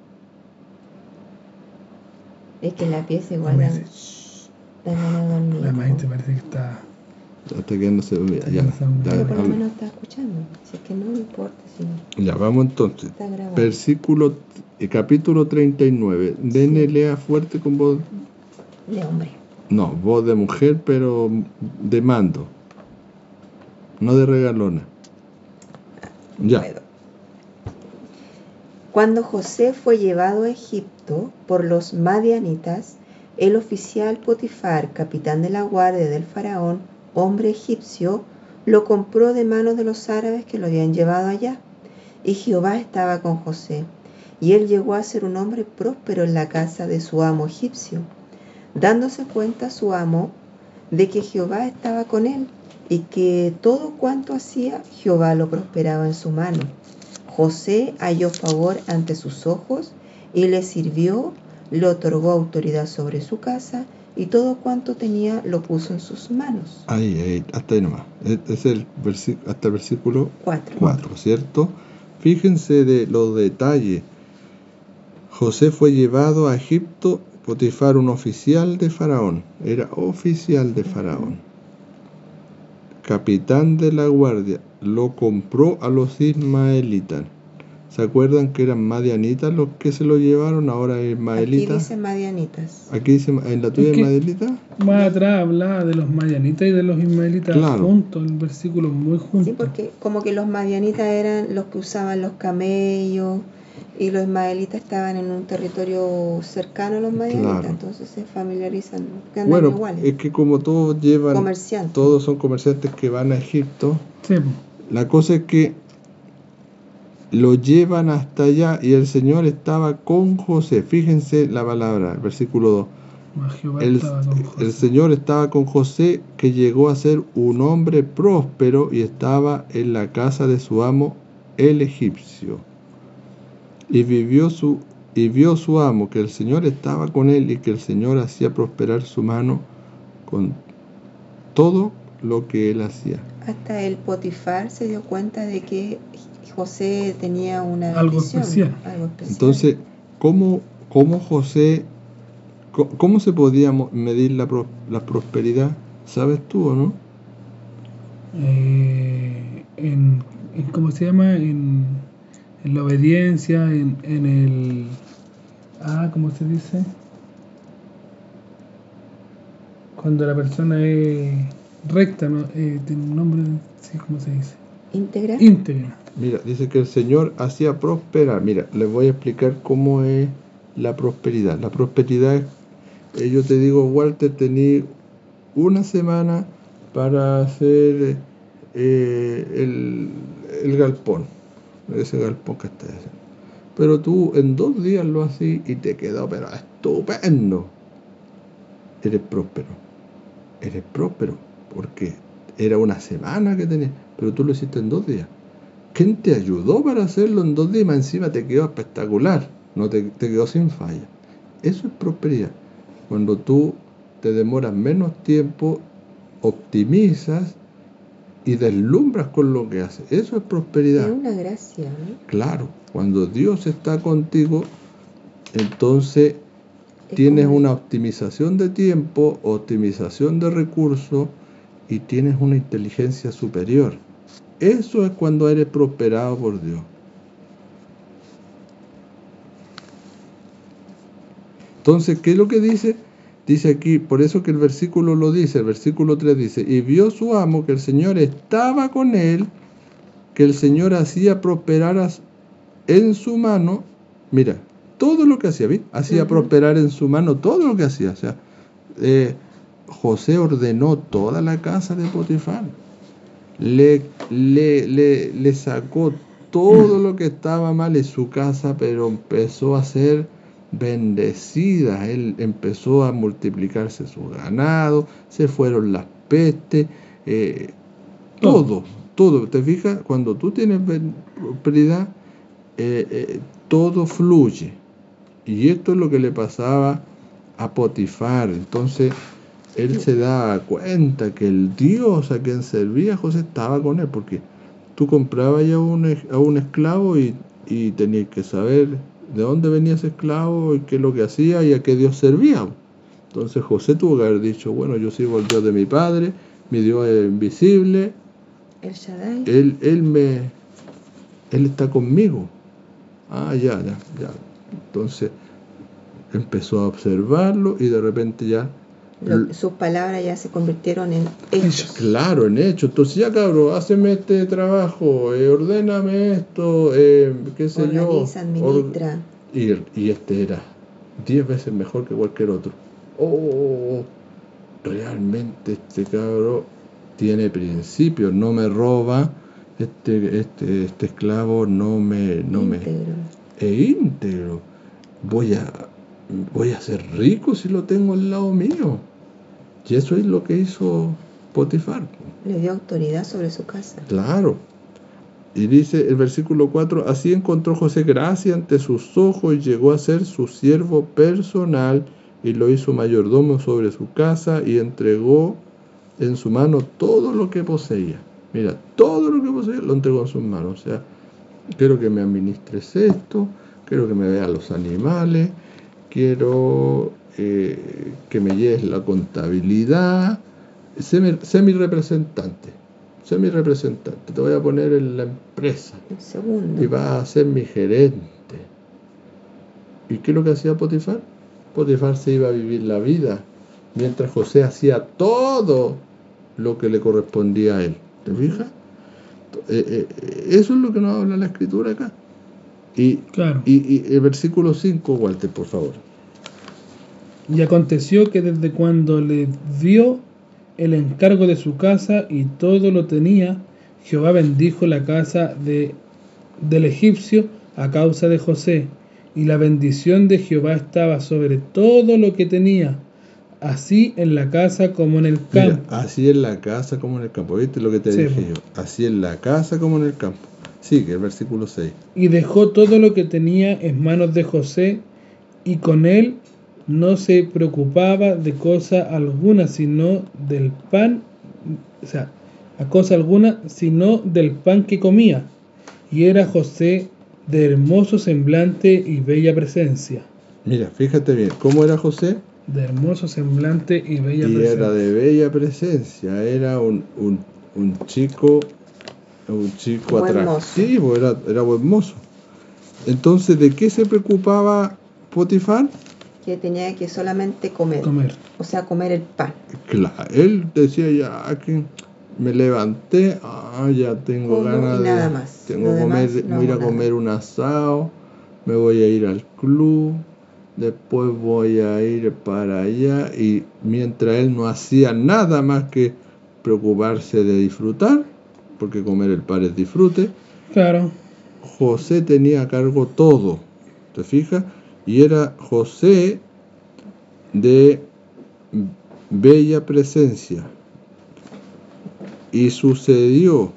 [SPEAKER 2] Es que la pieza igual da ganas de dormir.
[SPEAKER 3] La maestra parece que está
[SPEAKER 1] quedándose dormida. Ya,
[SPEAKER 2] pero por lo menos está escuchando. Así que no importa.
[SPEAKER 1] Ya, vamos entonces. Capítulo 39. Dene, lea fuerte con voz
[SPEAKER 2] de hombre.
[SPEAKER 1] No, voz de mujer, pero de mando. No de regalona. Ya.
[SPEAKER 2] Puedo. Cuando José fue llevado a Egipto por los madianitas, el oficial Potifar, capitán de la guardia del faraón, hombre egipcio, lo compró de manos de los árabes que lo habían llevado allá. Y Jehová estaba con José, y él llegó a ser un hombre próspero en la casa de su amo egipcio, dándose cuenta su amo de que Jehová estaba con él, y que todo cuanto hacía, Jehová lo prosperaba en su mano. José halló favor ante sus ojos, y le sirvió, le otorgó autoridad sobre su casa, y todo cuanto tenía lo puso en sus manos.
[SPEAKER 1] Ahí, hasta ahí nomás. Es hasta el versículo 4, ¿cierto? Fíjense de los detalles. José fue llevado a Egipto, Potifar, un oficial de Faraón. Era oficial de Faraón. Capitán de la guardia. Lo compró a los ismaelitas. ¿Se acuerdan que eran madianitas los que se lo llevaron? Ahora es ismaelitas.
[SPEAKER 2] Aquí dice madianitas.
[SPEAKER 1] Aquí dice, ¿en la tuya es ismaelitas?
[SPEAKER 3] Más atrás hablaba de los madianitas y de los ismaelitas juntos, el versículo muy juntos.
[SPEAKER 2] Sí, porque como que los madianitas eran los que usaban los camellos y los ismaelitas estaban en un territorio cercano a los madianitas, entonces se familiarizan.
[SPEAKER 1] Bueno,
[SPEAKER 2] iguales.
[SPEAKER 1] Es que como todos todos son comerciantes que van a Egipto,
[SPEAKER 3] sí.
[SPEAKER 1] La cosa es que lo llevan hasta allá y el Señor estaba con José. Fíjense la palabra, el versículo 2. El Señor estaba con José, que llegó a ser un hombre próspero y estaba en la casa de su amo, el egipcio. Y vio su amo que el Señor estaba con él y que el Señor hacía prosperar su mano con todo lo que él hacía.
[SPEAKER 2] Hasta el Potifar se dio cuenta de que José tenía
[SPEAKER 3] algo especial.
[SPEAKER 1] Entonces, ¿cómo José, cómo se podía medir la prosperidad? ¿Sabes tú o no?
[SPEAKER 3] ¿Cómo se llama? En la obediencia, en el... ¿cómo se dice? Cuando la persona es recta, ¿no? Tiene un nombre, ¿sí? ¿Cómo se dice?
[SPEAKER 2] Íntegra.
[SPEAKER 1] Mira, dice que el Señor hacía prosperar. Mira, les voy a explicar cómo es la prosperidad. La prosperidad es, yo te digo, Walter, tenía una semana para hacer el galpón, ese galpón que estás haciendo. Pero tú en 2 días lo haces y te quedó, pero estupendo. Eres próspero, porque era una semana que tenías, pero tú lo hiciste en 2 días. ¿Quién te ayudó para hacerlo en 2 días? Y más encima te quedó espectacular, no te quedó sin falla. Eso es prosperidad. Cuando tú te demoras menos tiempo, optimizas y deslumbras con lo que haces. Eso es prosperidad.
[SPEAKER 2] Es una gracia, ¿no?
[SPEAKER 1] Claro, cuando Dios está contigo, entonces tienes una optimización de tiempo, optimización de recursos y tienes una inteligencia superior. Eso es cuando eres prosperado por Dios. Entonces, ¿qué es lo que dice? Dice aquí, por eso que el versículo lo dice, el versículo 3 dice, y vio su amo que el Señor estaba con él, que el Señor hacía prosperar en su mano, mira, todo lo que hacía, ¿ves? Hacía prosperar en su mano todo lo que hacía. O sea, José ordenó toda la casa de Potifar. Le sacó todo lo que estaba mal en su casa, pero empezó a ser bendecida. Él empezó a multiplicarse su ganado, se fueron las pestes, todo. ¿Te fijas? Cuando tú tienes prosperidad, todo fluye. Y esto es lo que le pasaba a Potifar. Entonces él se daba cuenta que el Dios a quien servía José estaba con él, porque tú comprabas ya a un esclavo y tenías que saber de dónde venía ese esclavo y qué es lo que hacía y a qué Dios servía. Entonces José tuvo que haber dicho, bueno, yo sirvo al Dios de mi padre, mi Dios es invisible,
[SPEAKER 2] el Shaddai.
[SPEAKER 1] Él está conmigo. Ya. Entonces empezó a observarlo y de repente ya
[SPEAKER 2] sus palabras ya se convirtieron en hechos.
[SPEAKER 1] Claro, en hechos. Entonces ya, cabrón, háceme este trabajo, ordéname esto, qué sé yo.
[SPEAKER 2] Organiza, administra.
[SPEAKER 1] Y este era 10 veces mejor que cualquier otro. Realmente este cabrón tiene principios, no me roba, este esclavo no me es íntegro. Voy a ser rico si lo tengo al lado mío. Y eso es lo que hizo Potifar.
[SPEAKER 2] Le dio autoridad sobre su casa.
[SPEAKER 1] Claro. Y dice el versículo 4, así encontró José gracia ante sus ojos y llegó a ser su siervo personal y lo hizo mayordomo sobre su casa y entregó en su mano todo lo que poseía. Mira, todo lo que poseía lo entregó en sus manos. O sea, quiero que me administres esto, quiero que me veas los animales, quiero que me lleves la contabilidad. Sé mi representante. Te voy a poner en la empresa.
[SPEAKER 2] El segundo.
[SPEAKER 1] Y vas a ser mi gerente. ¿Y qué es lo que hacía Potifar? Potifar se iba a vivir la vida, mientras José hacía todo lo que le correspondía a él. ¿Te fijas? Eso es lo que nos habla la Escritura acá. Y el versículo 5, Walter, por favor.
[SPEAKER 3] Y aconteció que desde cuando le dio el encargo de su casa y todo lo tenía, Jehová bendijo la casa del egipcio a causa de José, y la bendición de Jehová estaba sobre todo lo que tenía, así en la casa como en el campo.
[SPEAKER 1] Mira, así en la casa como en el campo. ¿Viste lo que te dije yo? Así en la casa como en el campo. Sigue, el versículo 6.
[SPEAKER 3] Y dejó todo lo que tenía en manos de José, y con él no se preocupaba de cosa alguna, sino del pan, sino del pan que comía. Y era José de hermoso semblante y bella presencia.
[SPEAKER 1] Mira, fíjate bien, ¿cómo era José?
[SPEAKER 3] De hermoso semblante y bella presencia.
[SPEAKER 1] Y era de bella presencia, era un chico atractivo, era buen mozo. Entonces, ¿de qué se preocupaba Potifar?
[SPEAKER 2] Que tenía que solamente comer. O sea, comer el pan.
[SPEAKER 1] Claro, él decía ya que me levanté, ya tengo ganas de
[SPEAKER 2] nada más.
[SPEAKER 1] voy a ir a comer un asado, me voy a ir al club, después voy a ir para allá, y mientras él no hacía nada más que preocuparse de disfrutar, porque comer el pan es disfrute.
[SPEAKER 3] Claro.
[SPEAKER 1] José tenía a cargo todo, ¿te fijas? Y era José de bella presencia. Y sucedió.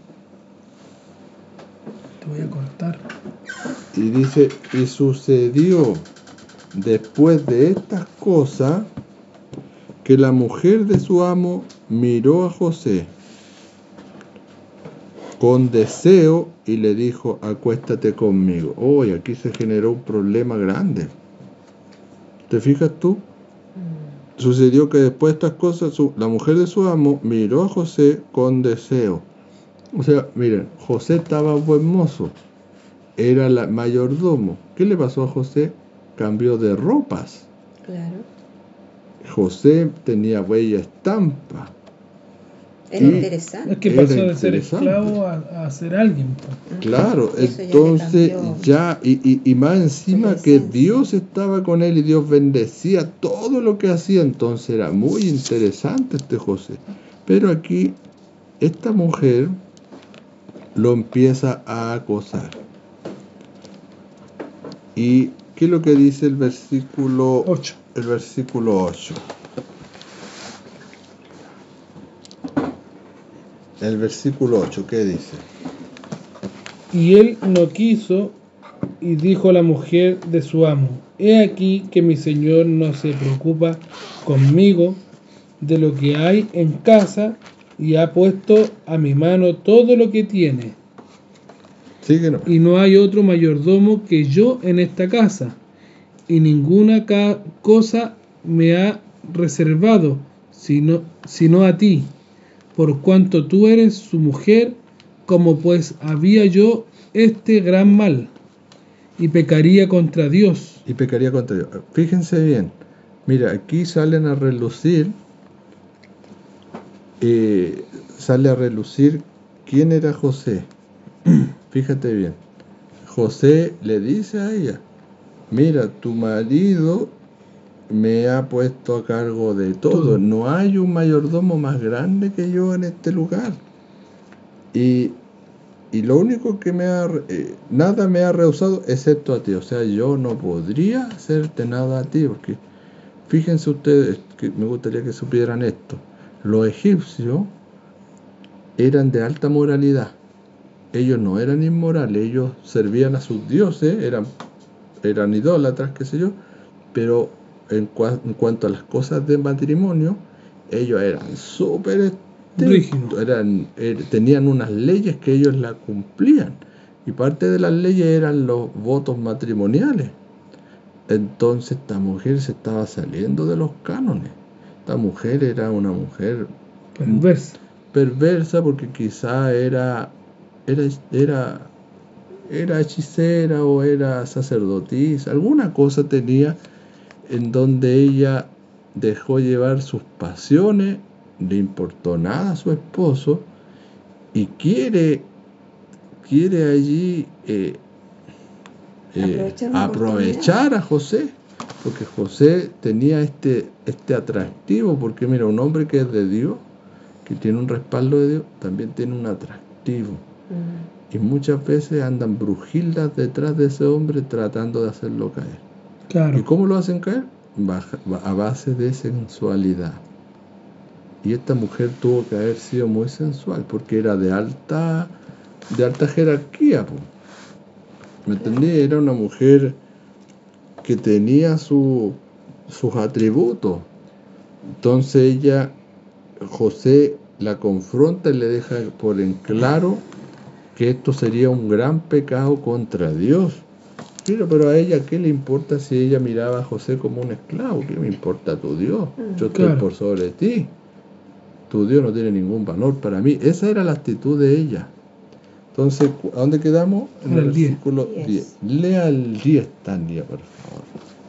[SPEAKER 3] Te voy a cortar.
[SPEAKER 1] Y dice, y sucedió después de estas cosas que la mujer de su amo miró a José con deseo y le dijo, acuéstate conmigo. Y aquí se generó un problema grande. ¿Te fijas tú? Sucedió que después de estas cosas, la mujer de su amo miró a José con deseo. O sea, miren, José estaba buen mozo, era la mayordomo. ¿Qué le pasó a José? Cambió de ropas.
[SPEAKER 2] Claro.
[SPEAKER 1] José tenía bella estampa.
[SPEAKER 2] Era interesante.
[SPEAKER 3] Es que pasó de ser esclavo a ser alguien.
[SPEAKER 1] Claro, entonces ya, y más encima que Dios estaba con él y Dios bendecía todo lo que hacía, entonces era muy interesante este José. Pero aquí esta mujer lo empieza a acosar. ¿Y qué es lo que dice el versículo 8? El versículo 8. El versículo 8, ¿qué dice?
[SPEAKER 3] Y él no quiso, y dijo a la mujer de su amo, he aquí que mi señor no se preocupa conmigo de lo que hay en casa, y ha puesto a mi mano todo lo que tiene.
[SPEAKER 1] Síguenos.
[SPEAKER 3] Y no hay otro mayordomo que yo en esta casa, y ninguna cosa me ha reservado, sino a ti, por cuanto tú eres su mujer, como pues había yo este gran mal, y pecaría contra Dios.
[SPEAKER 1] Fíjense bien, mira, aquí sale a relucir quién era José. Fíjate bien, José le dice a ella, mira, tu marido me ha puesto a cargo de todo. No hay un mayordomo más grande que yo en este lugar. Y lo único que nada me ha rehusado excepto a ti. O sea, yo no podría hacerte nada a ti, porque fíjense ustedes, que me gustaría que supieran esto. Los egipcios eran de alta moralidad. Ellos no eran inmorales, ellos servían a sus dioses, eran idólatras, qué sé yo, pero en cuanto a las cosas de matrimonio, ellos eran súper
[SPEAKER 3] rígidos.
[SPEAKER 1] Tenían unas leyes que ellos las cumplían. Y parte de las leyes eran los votos matrimoniales. Entonces esta mujer se estaba saliendo de los cánones. Esta mujer era una mujer perversa porque quizá era hechicera o era sacerdotisa, alguna cosa tenía en donde ella dejó llevar sus pasiones, le importó nada a su esposo y quiere allí aprovechar a José, porque José tenía este atractivo, porque mira, un hombre que es de Dios, que tiene un respaldo de Dios, también tiene un atractivo. Y muchas veces andan brujildas detrás de ese hombre tratando de hacerlo caer.
[SPEAKER 3] Claro.
[SPEAKER 1] ¿Y cómo lo hacen caer? A base de sensualidad. Y esta mujer tuvo que haber sido muy sensual, porque era de alta jerarquía, po. ¿Me entendí? Era una mujer que tenía sus atributos. Entonces José la confronta y le deja por en claro que esto sería un gran pecado contra Dios. Pero a ella, ¿qué le importa si ella miraba a José como un esclavo? ¿Qué me importa tu Dios? Yo estoy por sobre ti. Tu Dios no tiene ningún valor para mí. Esa era la actitud de ella. Entonces, ¿a dónde quedamos? En el versículo 10. Lea el 10, Tania, por favor.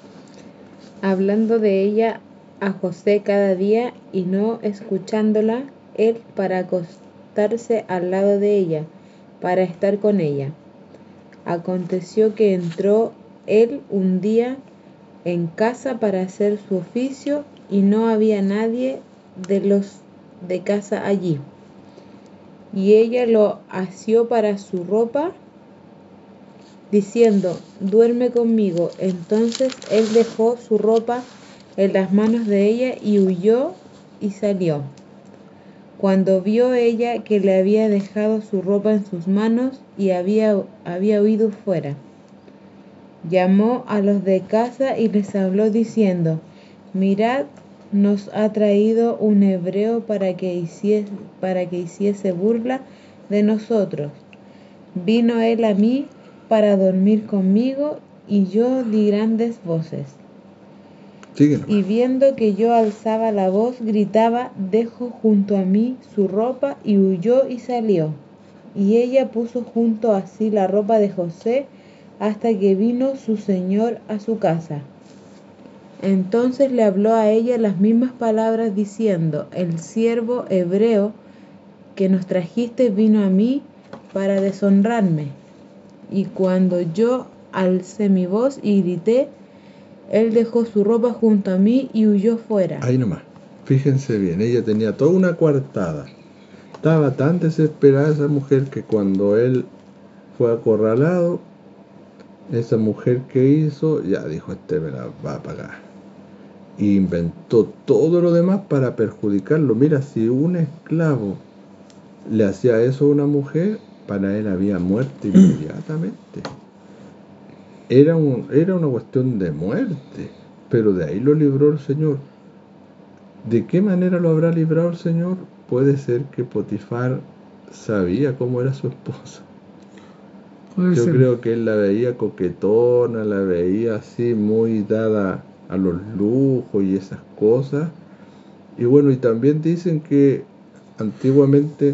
[SPEAKER 4] Hablando de ella a José cada día y no escuchándola, él para acostarse al lado de ella, para estar con ella. Aconteció que entró él un día en casa para hacer su oficio y no había nadie de los de casa allí. Y ella lo asió para su ropa, diciendo, duerme conmigo. Entonces él dejó su ropa en las manos de ella y huyó y salió. Cuando vio ella que le había dejado su ropa en sus manos y había huido fuera, llamó a los de casa y les habló diciendo, mirad, nos ha traído un hebreo para que hiciese burla de nosotros. Vino él a mí para dormir conmigo y yo di grandes voces. Y viendo que yo alzaba la voz, gritaba, dejó junto a mí su ropa y huyó y salió. Y ella puso junto a sí la ropa de José hasta que vino su señor a su casa. Entonces le habló a ella las mismas palabras diciendo, el siervo hebreo que nos trajiste vino a mí para deshonrarme. Y cuando yo alcé mi voz y grité, él dejó su ropa junto a mí y huyó fuera.
[SPEAKER 1] Ahí nomás, fíjense bien, ella tenía toda una coartada. Estaba tan desesperada esa mujer que cuando él fue acorralado, esa mujer que hizo, ya dijo, me la va a pagar. Y inventó todo lo demás para perjudicarlo. Mira, si un esclavo le hacía eso a una mujer, para él había muerte inmediatamente. Era una cuestión de muerte, pero de ahí lo libró el Señor. ¿De qué manera lo habrá librado el Señor? Puede ser que Potifar sabía cómo era su esposa. Yo creo que él la veía coquetona, la veía así muy dada a los lujos y esas cosas. Y bueno, y también dicen que antiguamente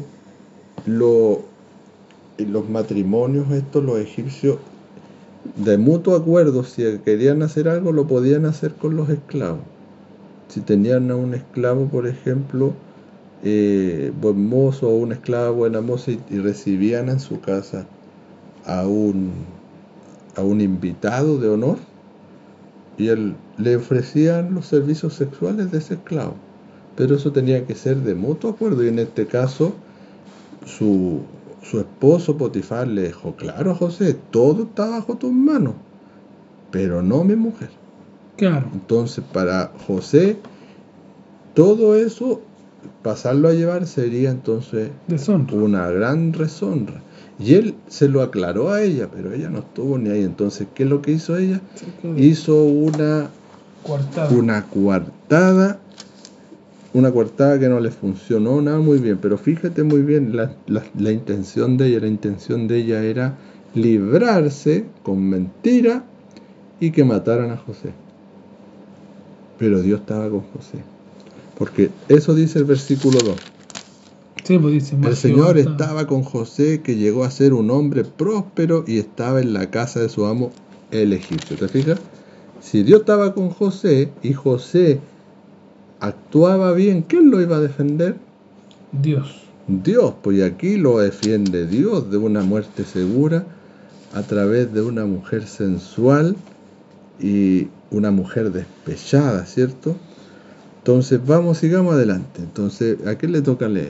[SPEAKER 1] en los matrimonios los egipcios, de mutuo acuerdo, si querían hacer algo, lo podían hacer con los esclavos. Si tenían a un esclavo, por ejemplo, buen mozo o una esclava buena moza y recibían en su casa a un invitado de honor, y le ofrecían los servicios sexuales de ese esclavo. Pero eso tenía que ser de mutuo acuerdo, y en este caso su esposo Potifar le dejó claro a José, todo está bajo tus manos, pero no mi mujer.
[SPEAKER 3] Claro.
[SPEAKER 1] Entonces para José todo eso, pasarlo a llevar sería entonces
[SPEAKER 3] deshonra,
[SPEAKER 1] una gran deshonra. Y él se lo aclaró a ella, pero ella no estuvo ni ahí. Entonces, ¿qué es lo que hizo ella? Hizo una una coartada que no le funcionó nada muy bien, pero fíjate muy bien la intención de ella. La intención de ella era librarse con mentira y que mataran a José. Pero Dios estaba con José, porque eso dice el versículo 2.
[SPEAKER 3] Sí, pues dice,
[SPEAKER 1] el Señor estaba con José, que llegó a ser un hombre próspero y estaba en la casa de su amo el egipcio. ¿Te fijas? Si Dios estaba con José y José actuaba bien, ¿quién lo iba a defender?
[SPEAKER 3] Dios,
[SPEAKER 1] pues aquí lo defiende Dios de una muerte segura a través de una mujer sensual y una mujer despechada, ¿cierto? Entonces sigamos adelante. Entonces, ¿a quién le toca leer?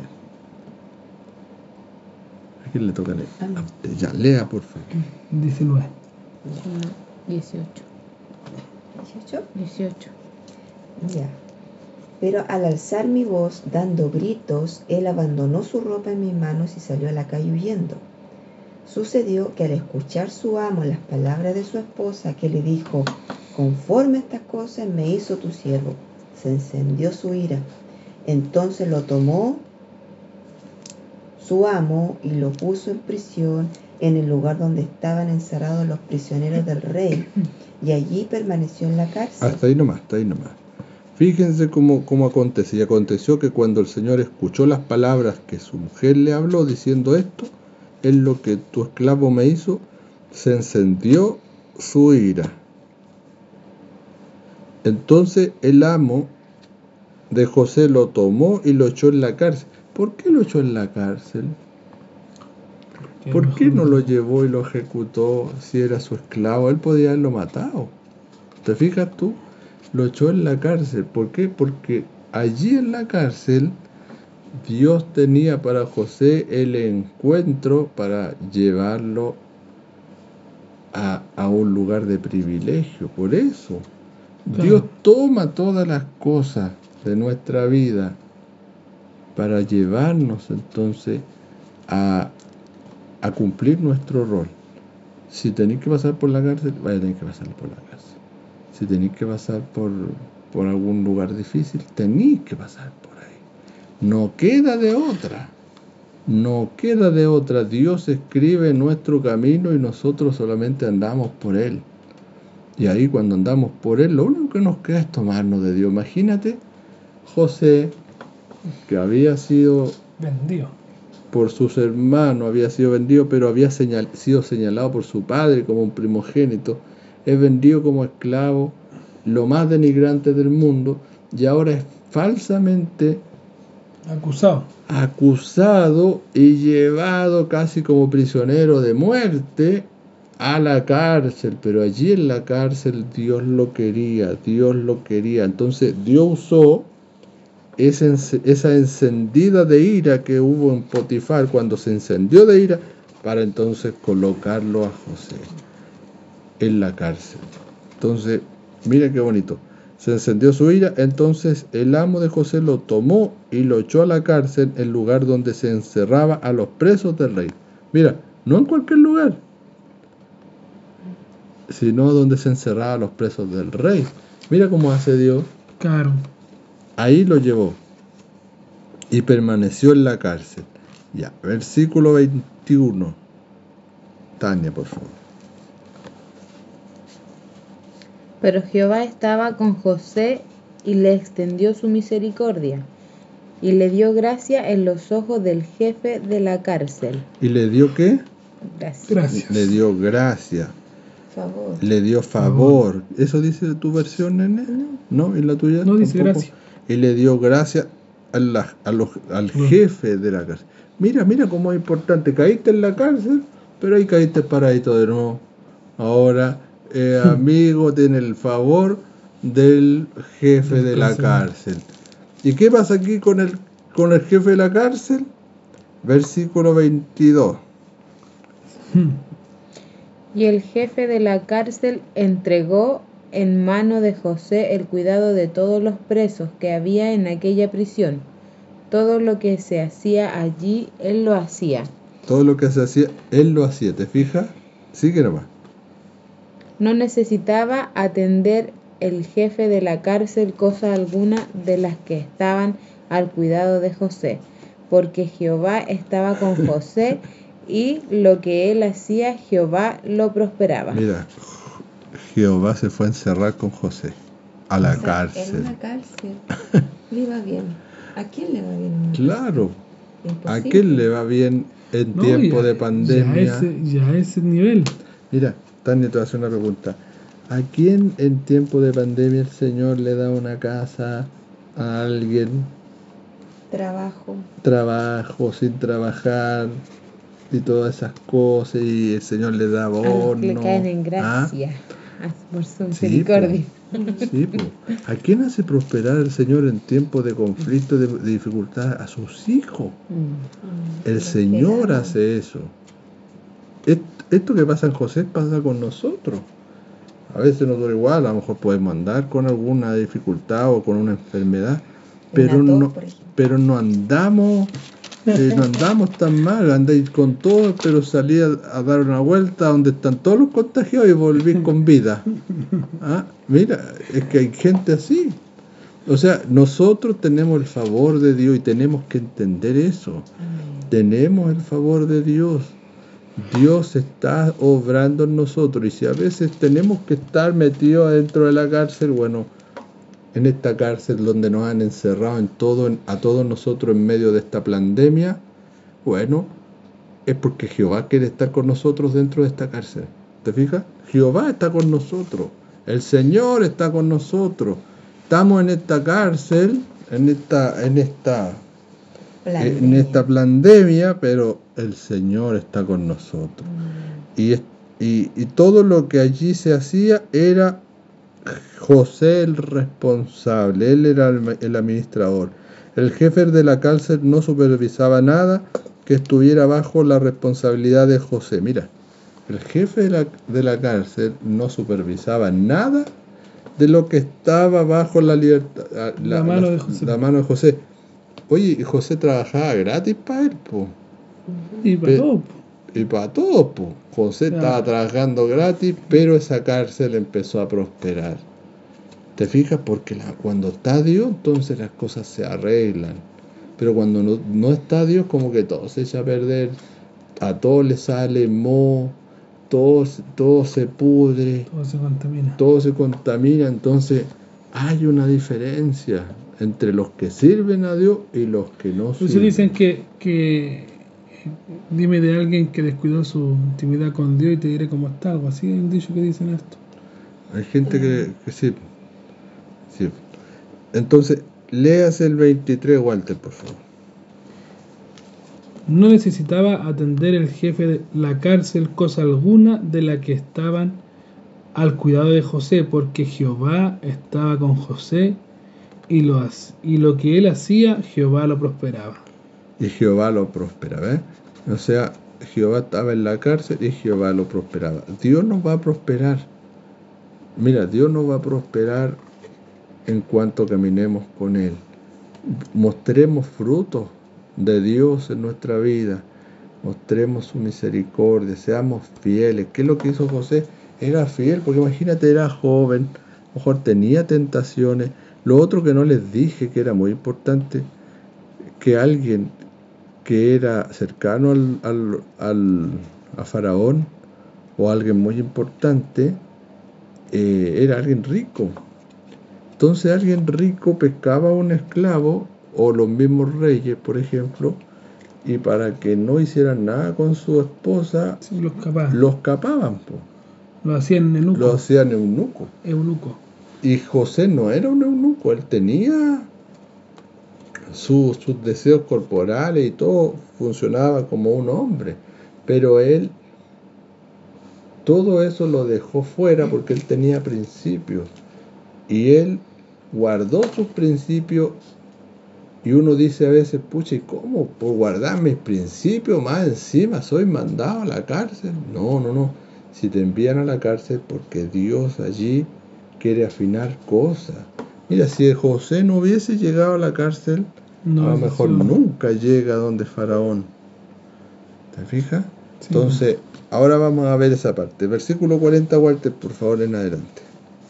[SPEAKER 1] ¿A quién le toca leer? A usted. Ya, lea, por favor.
[SPEAKER 3] 19.
[SPEAKER 4] 18.
[SPEAKER 2] Ya. Pero al alzar mi voz, dando gritos, él abandonó su ropa en mis manos y salió a la calle huyendo. Sucedió que al escuchar su amo las palabras de su esposa, que le dijo: conforme a estas cosas me hizo tu siervo, se encendió su ira. Entonces lo tomó su amo y lo puso en prisión en el lugar donde estaban encerrados los prisioneros del rey, y allí permaneció en la cárcel.
[SPEAKER 1] Hasta ahí nomás. Fíjense cómo aconteció. Y aconteció que cuando el Señor escuchó las palabras que su mujer le habló diciendo esto: es lo que tu esclavo me hizo, se encendió su ira. Entonces el amo de José lo tomó y lo echó en la cárcel. ¿Por qué lo echó en la cárcel? ¿Por qué no lo llevó y lo ejecutó si era su esclavo? Él podía haberlo matado. ¿Te fijas tú? Lo echó en la cárcel. ¿Por qué? Porque allí en la cárcel Dios tenía para José el encuentro para llevarlo a un lugar de privilegio. Por eso Dios toma todas las cosas de nuestra vida para llevarnos entonces a cumplir nuestro rol. Si tenéis que pasar por la cárcel, vais a tener que pasar por la cárcel. Si tenéis que pasar por algún lugar difícil, tenéis que pasar por ahí. No queda de otra. Dios escribe nuestro camino y nosotros solamente andamos por él. Y ahí cuando andamos por él, lo único que nos queda es tomarnos de Dios. Imagínate José, que había sido
[SPEAKER 3] vendido
[SPEAKER 1] por sus hermanos, había sido vendido, pero había sido señalado por su padre como un primogénito, es vendido como esclavo, lo más denigrante del mundo, y ahora es falsamente acusado y llevado casi como prisionero de muerte a la cárcel. Pero allí en la cárcel Dios lo quería. Entonces Dios usó esa encendida de ira que hubo en Potifar, cuando se encendió de ira, para entonces colocarlo a José en la cárcel. Entonces, mira qué bonito. Se encendió su ira, entonces el amo de José lo tomó y lo echó a la cárcel, el lugar donde se encerraba a los presos del rey. Mira, no en cualquier lugar, sino donde se encerraba a los presos del rey. Mira cómo hace Dios.
[SPEAKER 3] Claro.
[SPEAKER 1] Ahí lo llevó y permaneció en la cárcel. Ya, versículo 21. Tania, por favor.
[SPEAKER 4] Pero Jehová estaba con José y le extendió su misericordia, y le dio gracia en los ojos del jefe de la cárcel.
[SPEAKER 1] ¿Y le dio qué?
[SPEAKER 3] Gracias.
[SPEAKER 1] Le dio gracia.
[SPEAKER 2] Favor.
[SPEAKER 1] Le dio favor. ¿Eso dice tu versión, nene? ¿No? ¿Y la tuya?
[SPEAKER 3] No, dice gracia.
[SPEAKER 1] Y le dio gracia al jefe de la cárcel. Mira cómo es importante. Caíste en la cárcel, pero ahí caíste paradito de nuevo. Ahora, amigo, tiene el favor del jefe de la cárcel. ¿Y qué pasa aquí con el jefe de la cárcel? Versículo 22.
[SPEAKER 4] Y el jefe de la cárcel entregó en mano de José el cuidado de todos los presos que había en aquella prisión. Todo lo que se hacía allí, él lo hacía.
[SPEAKER 1] Todo lo que se hacía, él lo hacía. ¿Te fijas? Sigue nomás.
[SPEAKER 4] No necesitaba atender el jefe de la cárcel cosa alguna de las que estaban al cuidado de José, porque Jehová estaba con José y lo que él hacía, Jehová lo prosperaba.
[SPEAKER 1] Mira, Jehová se fue a encerrar con José a la cárcel.
[SPEAKER 2] En una cárcel le iba bien. ¿A quién le va bien?
[SPEAKER 1] Claro,
[SPEAKER 2] Imposible.
[SPEAKER 1] ¿a quién le va bien en tiempo de pandemia?
[SPEAKER 3] Ya a ese nivel.
[SPEAKER 1] Mira, Tania, te voy a hacer una pregunta. ¿A quién en tiempo de pandemia el Señor le da una casa a alguien? Trabajo, sin trabajar y todas esas cosas, y el Señor le da bono.
[SPEAKER 4] A los que le caen en gracia, por su misericordia.
[SPEAKER 1] Sí, po. ¿A quién hace prosperar el Señor en tiempos de conflicto, de dificultad? A sus hijos. El Señor hace eso. Esto que pasa en José pasa con nosotros. A veces nosotros igual, a lo mejor podemos andar con alguna dificultad o con una enfermedad, pero no andamos tan mal. Andáis con todo, pero salí a dar una vuelta donde están todos los contagiados y volví con vida. Mira, es que hay gente así. O sea, nosotros tenemos el favor de Dios y tenemos que entender eso. Tenemos el favor de Dios. Dios está obrando en nosotros, y si a veces tenemos que estar metidos dentro de la cárcel, bueno, en esta cárcel donde nos han encerrado a todos nosotros en medio de esta pandemia, bueno, es porque Jehová quiere estar con nosotros dentro de esta cárcel. ¿Te fijas? Jehová está con nosotros, el Señor está con nosotros. Estamos en esta cárcel, en esta pandemia, pero el Señor está con nosotros. Y todo lo que allí se hacía era José el responsable, él era el administrador. El jefe de la cárcel no supervisaba nada que estuviera bajo la responsabilidad de José. Mira, el jefe de la cárcel no supervisaba nada de lo que estaba bajo la mano de José. Oye, José trabajaba gratis para él, po.
[SPEAKER 3] Y para todos.
[SPEAKER 1] Y para todos, po. José estaba trabajando gratis, pero esa cárcel empezó a prosperar. ¿Te fijas? Porque cuando está Dios, entonces las cosas se arreglan. Pero cuando no está Dios, como que todo se echa a perder. A todo le sale moho, todo se pudre. Todo se contamina. Entonces hay una diferencia entre los que sirven a Dios y los que no sirven.
[SPEAKER 3] Entonces dicen que dime de alguien que descuidó su intimidad con Dios y te diré cómo está, algo así. Hay un dicho que dicen esto.
[SPEAKER 1] Hay gente que sí. Entonces, léase el 23, Walter, por favor.
[SPEAKER 3] No necesitaba atender el jefe de la cárcel cosa alguna de la que estaban al cuidado de José, porque Jehová estaba con José y lo que él hacía, Jehová lo prosperaba.
[SPEAKER 1] Y Jehová lo prosperaba, ¿eh? O sea, Jehová estaba en la cárcel y Jehová lo prosperaba. Dios nos va a prosperar. Mira, Dios nos va a prosperar en cuanto caminemos con Él. Mostremos frutos de Dios en nuestra vida. Mostremos su misericordia. Seamos fieles. ¿Qué es lo que hizo José? Era fiel, porque imagínate, era joven. A lo mejor tenía tentaciones. Lo otro que no les dije, que era muy importante, que alguien que era cercano a Faraón, o alguien muy importante, era alguien rico. Entonces alguien rico pescaba a un esclavo, o los mismos reyes, por ejemplo, y para que no hicieran nada con su esposa,
[SPEAKER 3] sí, los
[SPEAKER 1] capaban.
[SPEAKER 3] Lo hacían eunuco.
[SPEAKER 1] Lo hacían eunuco. Y José no era un eunuco, él tenía sus deseos corporales y todo, funcionaba como un hombre, pero él todo eso lo dejó fuera porque él tenía principios, y él guardó sus principios. Y uno dice a veces, pucha, ¿y cómo? ¿Por guardar mis principios más encima soy mandado a la cárcel? No. Si te envían a la cárcel porque Dios allí quiere afinar cosas. Mira, si José no hubiese llegado a la cárcel, a lo mejor nunca llega donde Faraón. ¿Te fijas? Sí. Entonces, ahora vamos a ver esa parte. Versículo 40, Walter, por favor, en adelante.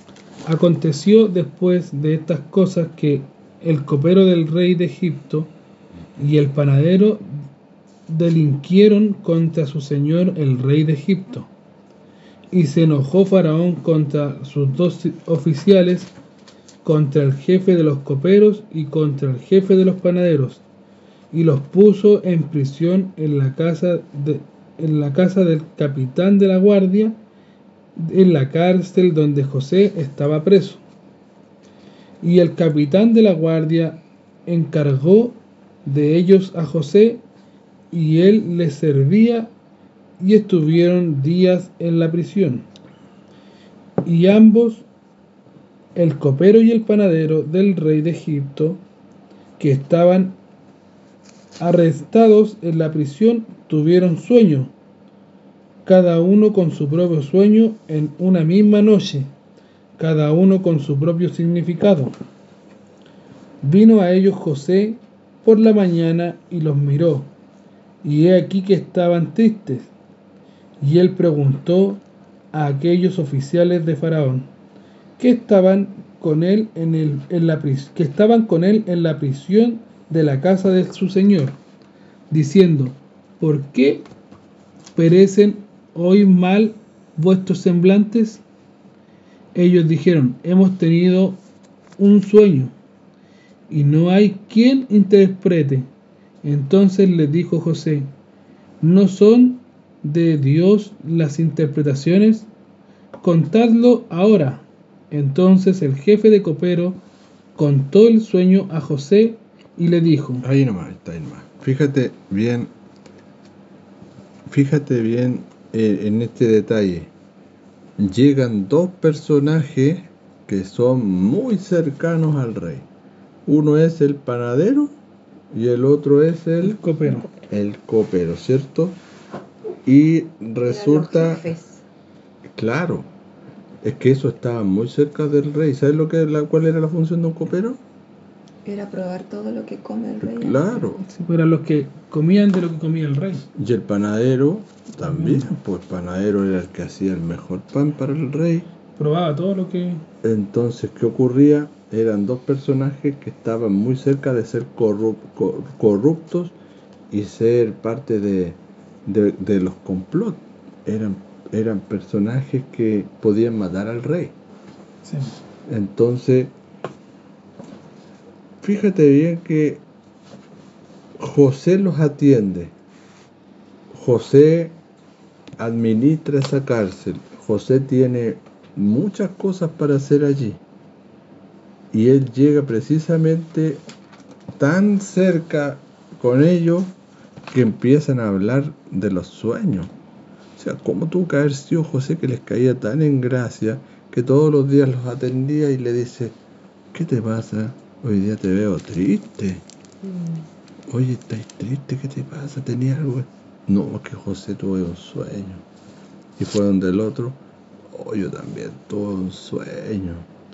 [SPEAKER 3] Aconteció después de estas cosas que el copero del rey de Egipto y el panadero delinquieron contra su señor el rey de Egipto. Y se enojó Faraón contra sus dos oficiales, contra el jefe de los coperos y contra el jefe de los panaderos, y los puso en prisión en la casa del capitán de la guardia, en la cárcel donde José estaba preso. Y el capitán de la guardia encargó de ellos a José, y él les servía, y estuvieron días en la prisión. Y ambos, el copero y el panadero del rey de Egipto, que estaban arrestados en la prisión, tuvieron sueño, cada uno con su propio sueño en una misma noche, cada uno con su propio significado. Vino a ellos José por la mañana y los miró, y he aquí que estaban tristes. Y él preguntó a aquellos oficiales de Faraón que estaban con él en la prisión de la casa de su señor, diciendo: ¿por qué perecen hoy mal vuestros semblantes? Ellos dijeron: hemos tenido un sueño, y no hay quien interprete. Entonces les dijo José: ¿no son de Dios las interpretaciones? Contadlo ahora. Entonces el jefe de copero contó el sueño a José y le dijo.
[SPEAKER 1] Ahí nomás. Fíjate bien en este detalle. Llegan dos personajes que son muy cercanos al rey. Uno es el panadero y el otro es el
[SPEAKER 3] copero.
[SPEAKER 1] El copero, ¿cierto? Y resulta, claro, es que eso estaba muy cerca del rey. ¿Sabes cuál era la función de un copero?
[SPEAKER 2] Era probar todo lo que come el rey.
[SPEAKER 1] Claro.
[SPEAKER 3] Sí, eran los que comían de lo que comía el rey.
[SPEAKER 1] Y el panadero también, pues el panadero era el que hacía el mejor pan para el rey.
[SPEAKER 3] Probaba todo lo que...
[SPEAKER 1] Entonces, ¿qué ocurría? Eran dos personajes que estaban muy cerca de ser corruptos y ser parte de los complots. Eran personajes que podían matar al rey.
[SPEAKER 3] Sí.
[SPEAKER 1] Entonces, fíjate bien que José los atiende. José administra esa cárcel. José tiene muchas cosas para hacer allí. Y él llega precisamente tan cerca con ellos que empiezan a hablar de los sueños. O sea, ¿cómo tuvo que haber sido José que les caía tan en gracia que todos los días los atendía y le dice: ¿qué te pasa? Hoy día te veo triste. Oye, ¿estás triste? ¿Qué te pasa? ¿Tenías algo? No, que José tuvo un sueño. Y fue donde el otro: yo también tuve un sueño.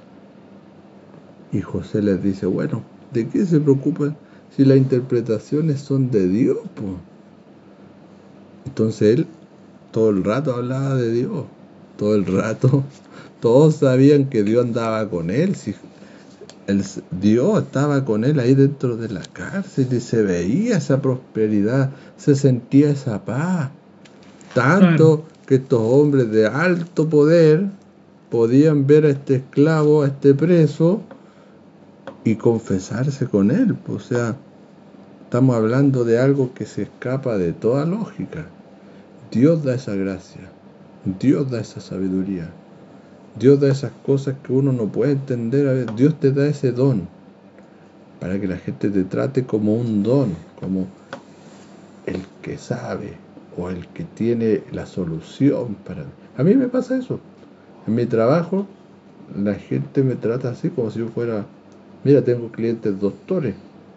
[SPEAKER 1] Y José les dice: bueno, ¿de qué se preocupan si las interpretaciones son de Dios? Po? Entonces él todo el rato hablaba de Dios. Todo el rato. Todos sabían que Dios andaba con él. Si Dios estaba con él ahí dentro de la cárcel y se veía esa prosperidad, se sentía esa paz. Tanto que estos hombres de alto poder podían ver a este esclavo, a este preso, y confesarse con él. O sea, estamos hablando de algo que se escapa de toda lógica. Dios da esa gracia, Dios da esa sabiduría, Dios da esas cosas que uno no puede entender. A ver, Dios te da ese don para que la gente te trate como un don, como el que sabe o el que tiene la solución para... A mí me pasa eso. En mi trabajo la gente me trata así como si yo fuera... Mira, tengo clientes doctores,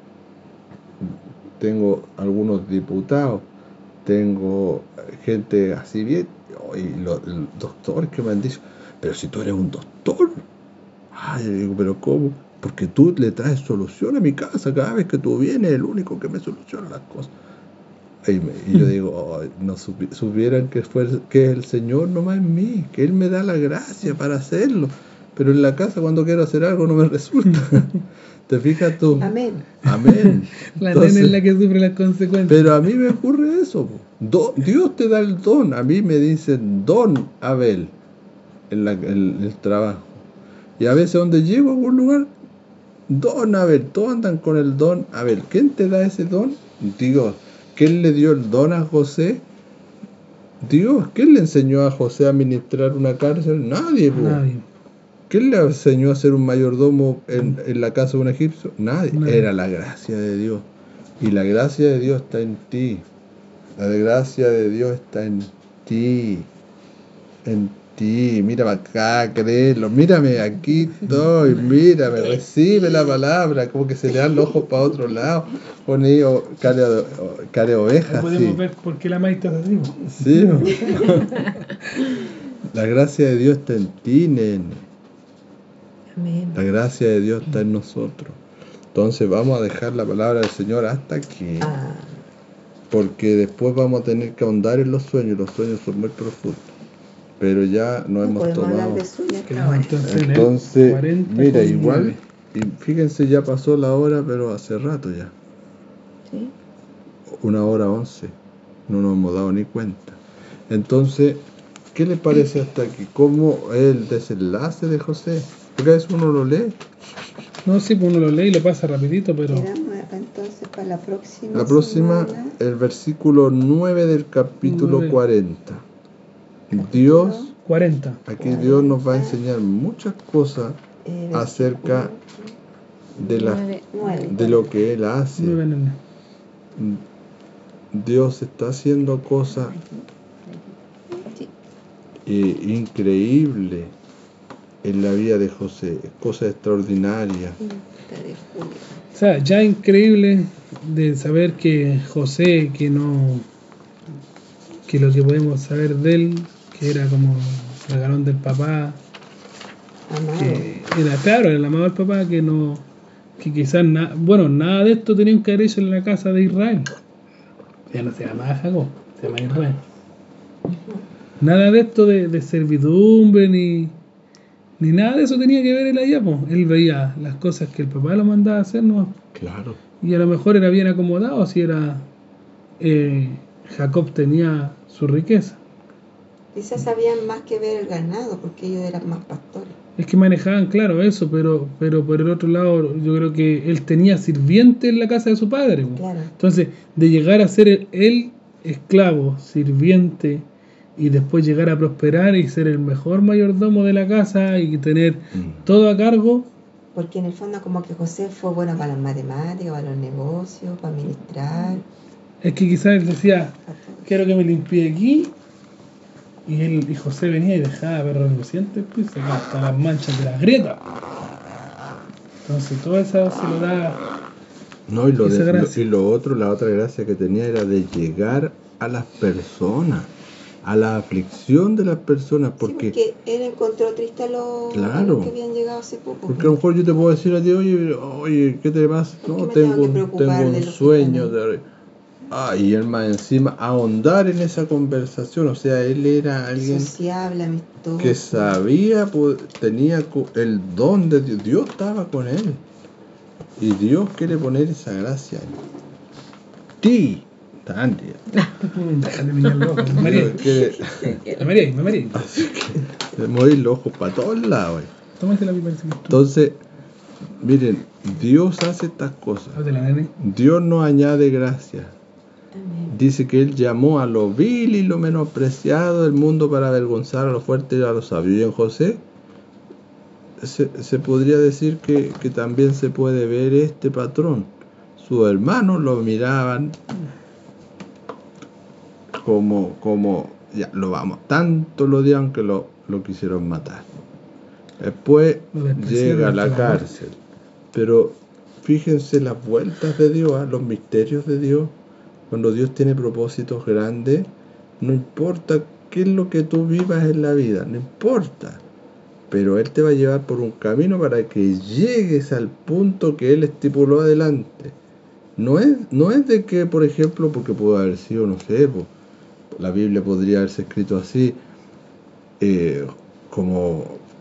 [SPEAKER 1] tengo algunos diputados, tengo gente así bien, y los doctores que me han dicho: pero si tú eres un doctor. Yo digo: ¿pero cómo? Porque tú le traes solución a mi casa, cada vez que tú vienes, el único que me soluciona las cosas. Y yo digo: no supieran que es el Señor nomás en mí, que Él me da la gracia para hacerlo. pero en la casa cuando quiero hacer algo no me resulta. ¿Te fijas tú?
[SPEAKER 2] Amén.
[SPEAKER 3] La nena es la que sufre las consecuencias.
[SPEAKER 1] Pero a mí me ocurre eso. Dios te da el don. A mí me dicen don Abel en el trabajo. Y a veces donde llego a algún lugar, don Abel, todos andan con el don Abel. ¿Quién te da ese don? Dios. ¿Quién le dio el don a José? Dios. ¿Quién le enseñó a José a administrar una cárcel? Nadie. ¿Quién le enseñó a ser un mayordomo en la casa de un egipcio? Nadie. Era la gracia de Dios. Y la gracia de Dios está en ti. La gracia de Dios está en ti. En ti. Mírame acá, créelo. Mírame, aquí estoy. Mírame, recibe la palabra. Como que se le dan los ojos para otro lado. Pone cara de oveja.
[SPEAKER 3] Podemos ver por qué la maíz está así.
[SPEAKER 1] Sí. La gracia de Dios está en ti, nene.
[SPEAKER 2] Amén.
[SPEAKER 1] La gracia de Dios está en nosotros. Entonces vamos a dejar la palabra del Señor hasta aquí. Porque después vamos a tener que ahondar en los sueños. Los sueños son muy profundos. Pero ya no hemos tomado. Entonces, mira, igual, y fíjense, ya pasó la hora, pero hace rato ya.
[SPEAKER 2] ¿Sí?
[SPEAKER 1] 1:11. No nos hemos dado ni cuenta. Entonces, ¿qué les parece hasta aquí? ¿Cómo es el desenlace de José? Porque a veces uno lo lee.
[SPEAKER 3] No, sí, pues uno lo lee y lo pasa rapidito, pero...
[SPEAKER 2] Entonces, para la próxima
[SPEAKER 1] semana, el versículo 9 del capítulo 40. Dios,
[SPEAKER 3] 40.
[SPEAKER 1] Aquí Dios nos va a enseñar muchas cosas acerca de lo que Él hace. Dios está haciendo cosas increíbles en la vida de José, cosas extraordinarias.
[SPEAKER 3] O sea, ya increíble de saber que José, que lo que podemos saber de él, que era como el regalón del papá, que era claro, era el amado del papá, que quizás nada de esto tenían que haber hecho en la casa de Israel. Ya no se llamaba Jacob, se llama Israel. Nada de esto de servidumbre ni nada de eso tenía que ver él allá, pues. Él veía las cosas que el papá lo mandaba a hacer, ¿no?
[SPEAKER 1] Claro.
[SPEAKER 3] Y a lo mejor era bien acomodado, si era Jacob tenía su riqueza.
[SPEAKER 2] Quizás sabían más que ver el ganado, porque ellos eran más pastores.
[SPEAKER 3] Es que manejaban, claro, eso, pero por el otro lado, yo creo que él tenía sirviente en la casa de su padre.
[SPEAKER 2] Claro.
[SPEAKER 3] Entonces, de llegar a ser él esclavo, sirviente, y después llegar a prosperar y ser el mejor mayordomo de la casa y tener todo a cargo.
[SPEAKER 2] Porque en el fondo como que José fue bueno para las matemáticas, para los negocios, para administrar.
[SPEAKER 3] Es que quizás él decía, quiero que me limpie aquí, y José venía y dejaba perros relucientes, pues, hasta las manchas de las grietas. Entonces todo eso se lo da.
[SPEAKER 1] No, y lo otro, la otra gracia que tenía era de llegar a las personas, a la aflicción de las personas, porque
[SPEAKER 2] él encontró triste a los que habían llegado hace poco.
[SPEAKER 1] Porque a lo mejor yo te puedo decir a ti, oye, ¿qué te pasa? No, tengo un sueño y él más encima ahondar en esa conversación. O sea, él era alguien
[SPEAKER 2] sociable, amistoso,
[SPEAKER 1] que sabía, tenía el don de Dios. Dios estaba con él y Dios quiere poner esa gracia en ti. Tandria.
[SPEAKER 3] Déjate mirar los ojos, María. María.
[SPEAKER 1] Así que le moví los ojos para todos lados.
[SPEAKER 3] Tómate la pipa.
[SPEAKER 1] Entonces, miren, Dios hace estas cosas. Dios nos añade gracia. Dice que Él llamó a lo vil y lo menospreciado del mundo para avergonzar a lo fuerte y a lo sabio. Y en José se podría decir que también se puede ver este patrón. Sus hermanos lo miraban como ya lo vamos, tanto lo odiaban que lo quisieron matar. Después llega a la cárcel. Pero fíjense las vueltas de Dios, los misterios de Dios. Cuando Dios tiene propósitos grandes, no importa qué es lo que tú vivas en la vida, no importa, pero Él te va a llevar por un camino para que llegues al punto que Él estipuló adelante. No es de que, por ejemplo, porque pudo haber sido, no sé, la Biblia podría haberse escrito así, como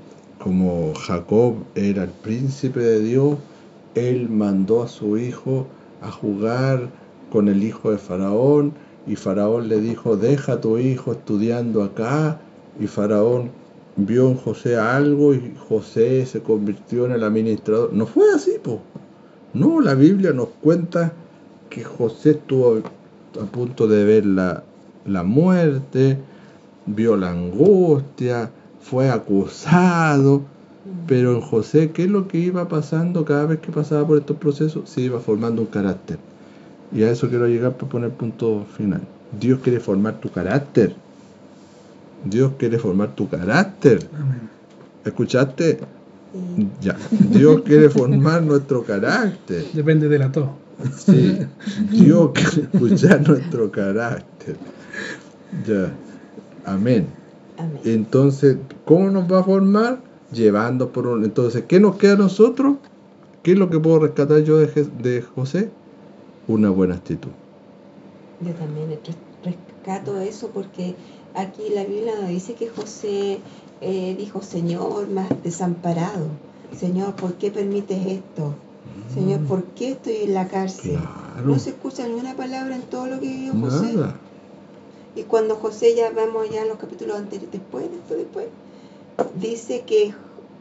[SPEAKER 1] como Jacob era el príncipe de Dios, él mandó a su hijo a jugar con el hijo de Faraón, y Faraón le dijo, deja a tu hijo estudiando acá, y Faraón vio en José algo y José se convirtió en el administrador. No fue así, po. No, la Biblia nos cuenta que José estuvo a punto de ver la muerte, vio la angustia, fue acusado, pero en José, ¿qué es lo que iba pasando cada vez que pasaba por estos procesos? Se iba formando un carácter. Y a eso quiero llegar para poner punto final. Dios quiere formar tu carácter. Dios quiere formar tu carácter.
[SPEAKER 3] Amén.
[SPEAKER 1] ¿Escuchaste? Ya. Dios quiere formar nuestro carácter.
[SPEAKER 3] Depende de la tos.
[SPEAKER 1] Sí. Dios quiere escuchar nuestro carácter. Ya. Amén.
[SPEAKER 2] Amén.
[SPEAKER 1] Entonces, ¿cómo nos va a formar? Llevando por un... Entonces, ¿qué nos queda a nosotros? ¿Qué es lo que puedo rescatar yo de José? Una buena actitud.
[SPEAKER 2] Yo también rescato eso porque aquí la Biblia nos dice que José dijo, Señor, me has desamparado. Señor, ¿por qué permites esto? Señor, ¿por qué estoy en la cárcel?
[SPEAKER 1] Claro.
[SPEAKER 2] No se escucha ni una palabra en todo lo que vivió José.
[SPEAKER 1] Nada.
[SPEAKER 2] Y cuando José, ya vemos ya en los capítulos anteriores, después, dice que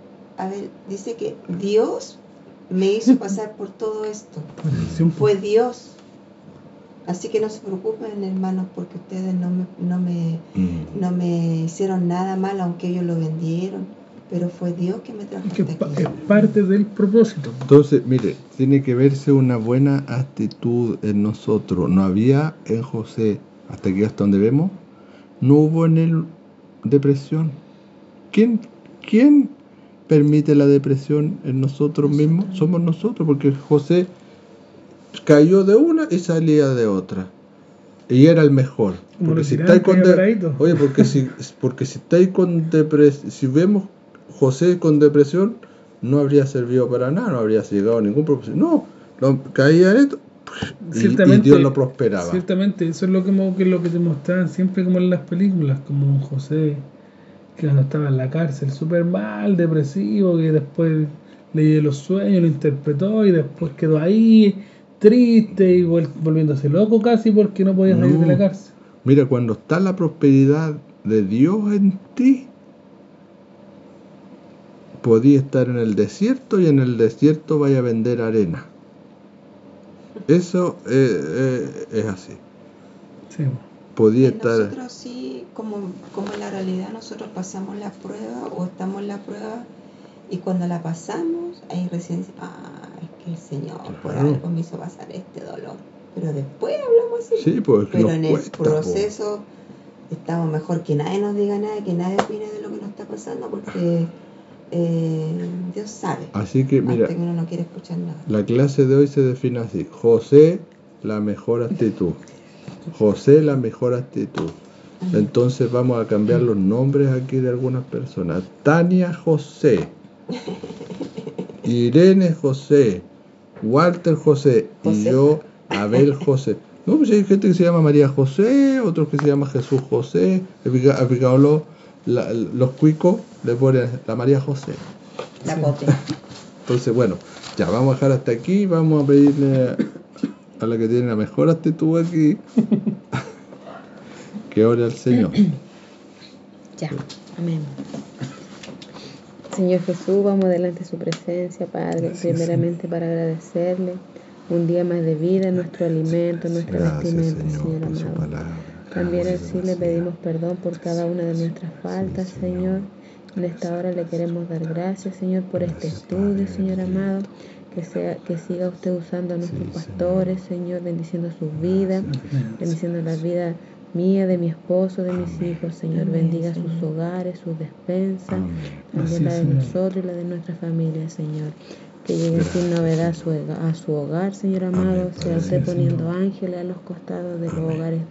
[SPEAKER 2] Dios me hizo pasar por todo esto. Fue Dios. Así que no se preocupen, hermanos, porque ustedes no me hicieron nada mal, aunque ellos lo vendieron. Pero fue Dios que me trajo hasta aquí.
[SPEAKER 3] Es parte del propósito.
[SPEAKER 1] Entonces, mire, tiene que verse una buena actitud en nosotros. No había en José, hasta donde vemos, no hubo en él depresión. ¿Quién permite la depresión en nosotros mismos? Somos nosotros, porque José cayó de una y salía de otra. Y era el mejor. Porque si estáis con porque si estáis con depresión, si vemos José con depresión, no habría servido para nada, no habría llegado a ningún propósito. No, caía en esto y Dios lo prosperaba.
[SPEAKER 3] Ciertamente, eso es lo que te mostraban siempre como en las películas, como un José que cuando estaba en la cárcel, súper mal, depresivo, que después leyó los sueños, lo interpretó y después quedó ahí triste y volviéndose loco casi porque no podía salir de la cárcel.
[SPEAKER 1] Mira, cuando está la prosperidad de Dios en ti, podía estar en el desierto y en el desierto vaya a vender arena. Eso es así.
[SPEAKER 3] Sí.
[SPEAKER 1] Podía estar...
[SPEAKER 2] Nosotros sí, como en la realidad, nosotros pasamos la prueba o estamos en la prueba y cuando la pasamos, ahí recién es que el Señor por algo me hizo pasar este dolor. Pero después hablamos así.
[SPEAKER 1] Sí, pues
[SPEAKER 2] pero en el proceso estamos mejor que nadie nos diga nada, que nadie opine de lo que nos está pasando, porque Dios sabe.
[SPEAKER 1] Así que mira,
[SPEAKER 2] que uno no quiere escuchar nada.
[SPEAKER 1] La clase de hoy se define así: José, la mejor actitud. José, la mejor actitud. Entonces vamos a cambiar los nombres aquí de algunas personas. Tania José, Irene José, Walter José y yo Abel José. No, pues hay gente que se llama María José, otros que se llama Jesús José. Los cuicos le ponen la María José.
[SPEAKER 2] La pote.
[SPEAKER 1] Entonces, bueno, ya vamos a dejar hasta aquí. Vamos a pedirle a la que tiene la mejor actitud aquí que ore al Señor.
[SPEAKER 4] Ya, amén. Señor Jesús, vamos delante de su presencia, Padre, primeramente para agradecerle un día más de vida, nuestro alimento, nuestra vestimenta, Señor amado. También así le pedimos perdón por cada una de nuestras faltas, Señor. En esta hora le queremos dar gracias, Señor, por este estudio, Señor amado. Que siga usted usando a nuestros pastores, Señor, bendiciendo sus vidas, bendiciendo la vida mía, de mi esposo, de mis hijos, Señor. Bendiga sus hogares, sus despensas, también la de nosotros y la de nuestra familia, Señor. Que lleguen sin novedad a su hogar, Señor amado. Sea usted poniendo ángeles a los costados de los hogares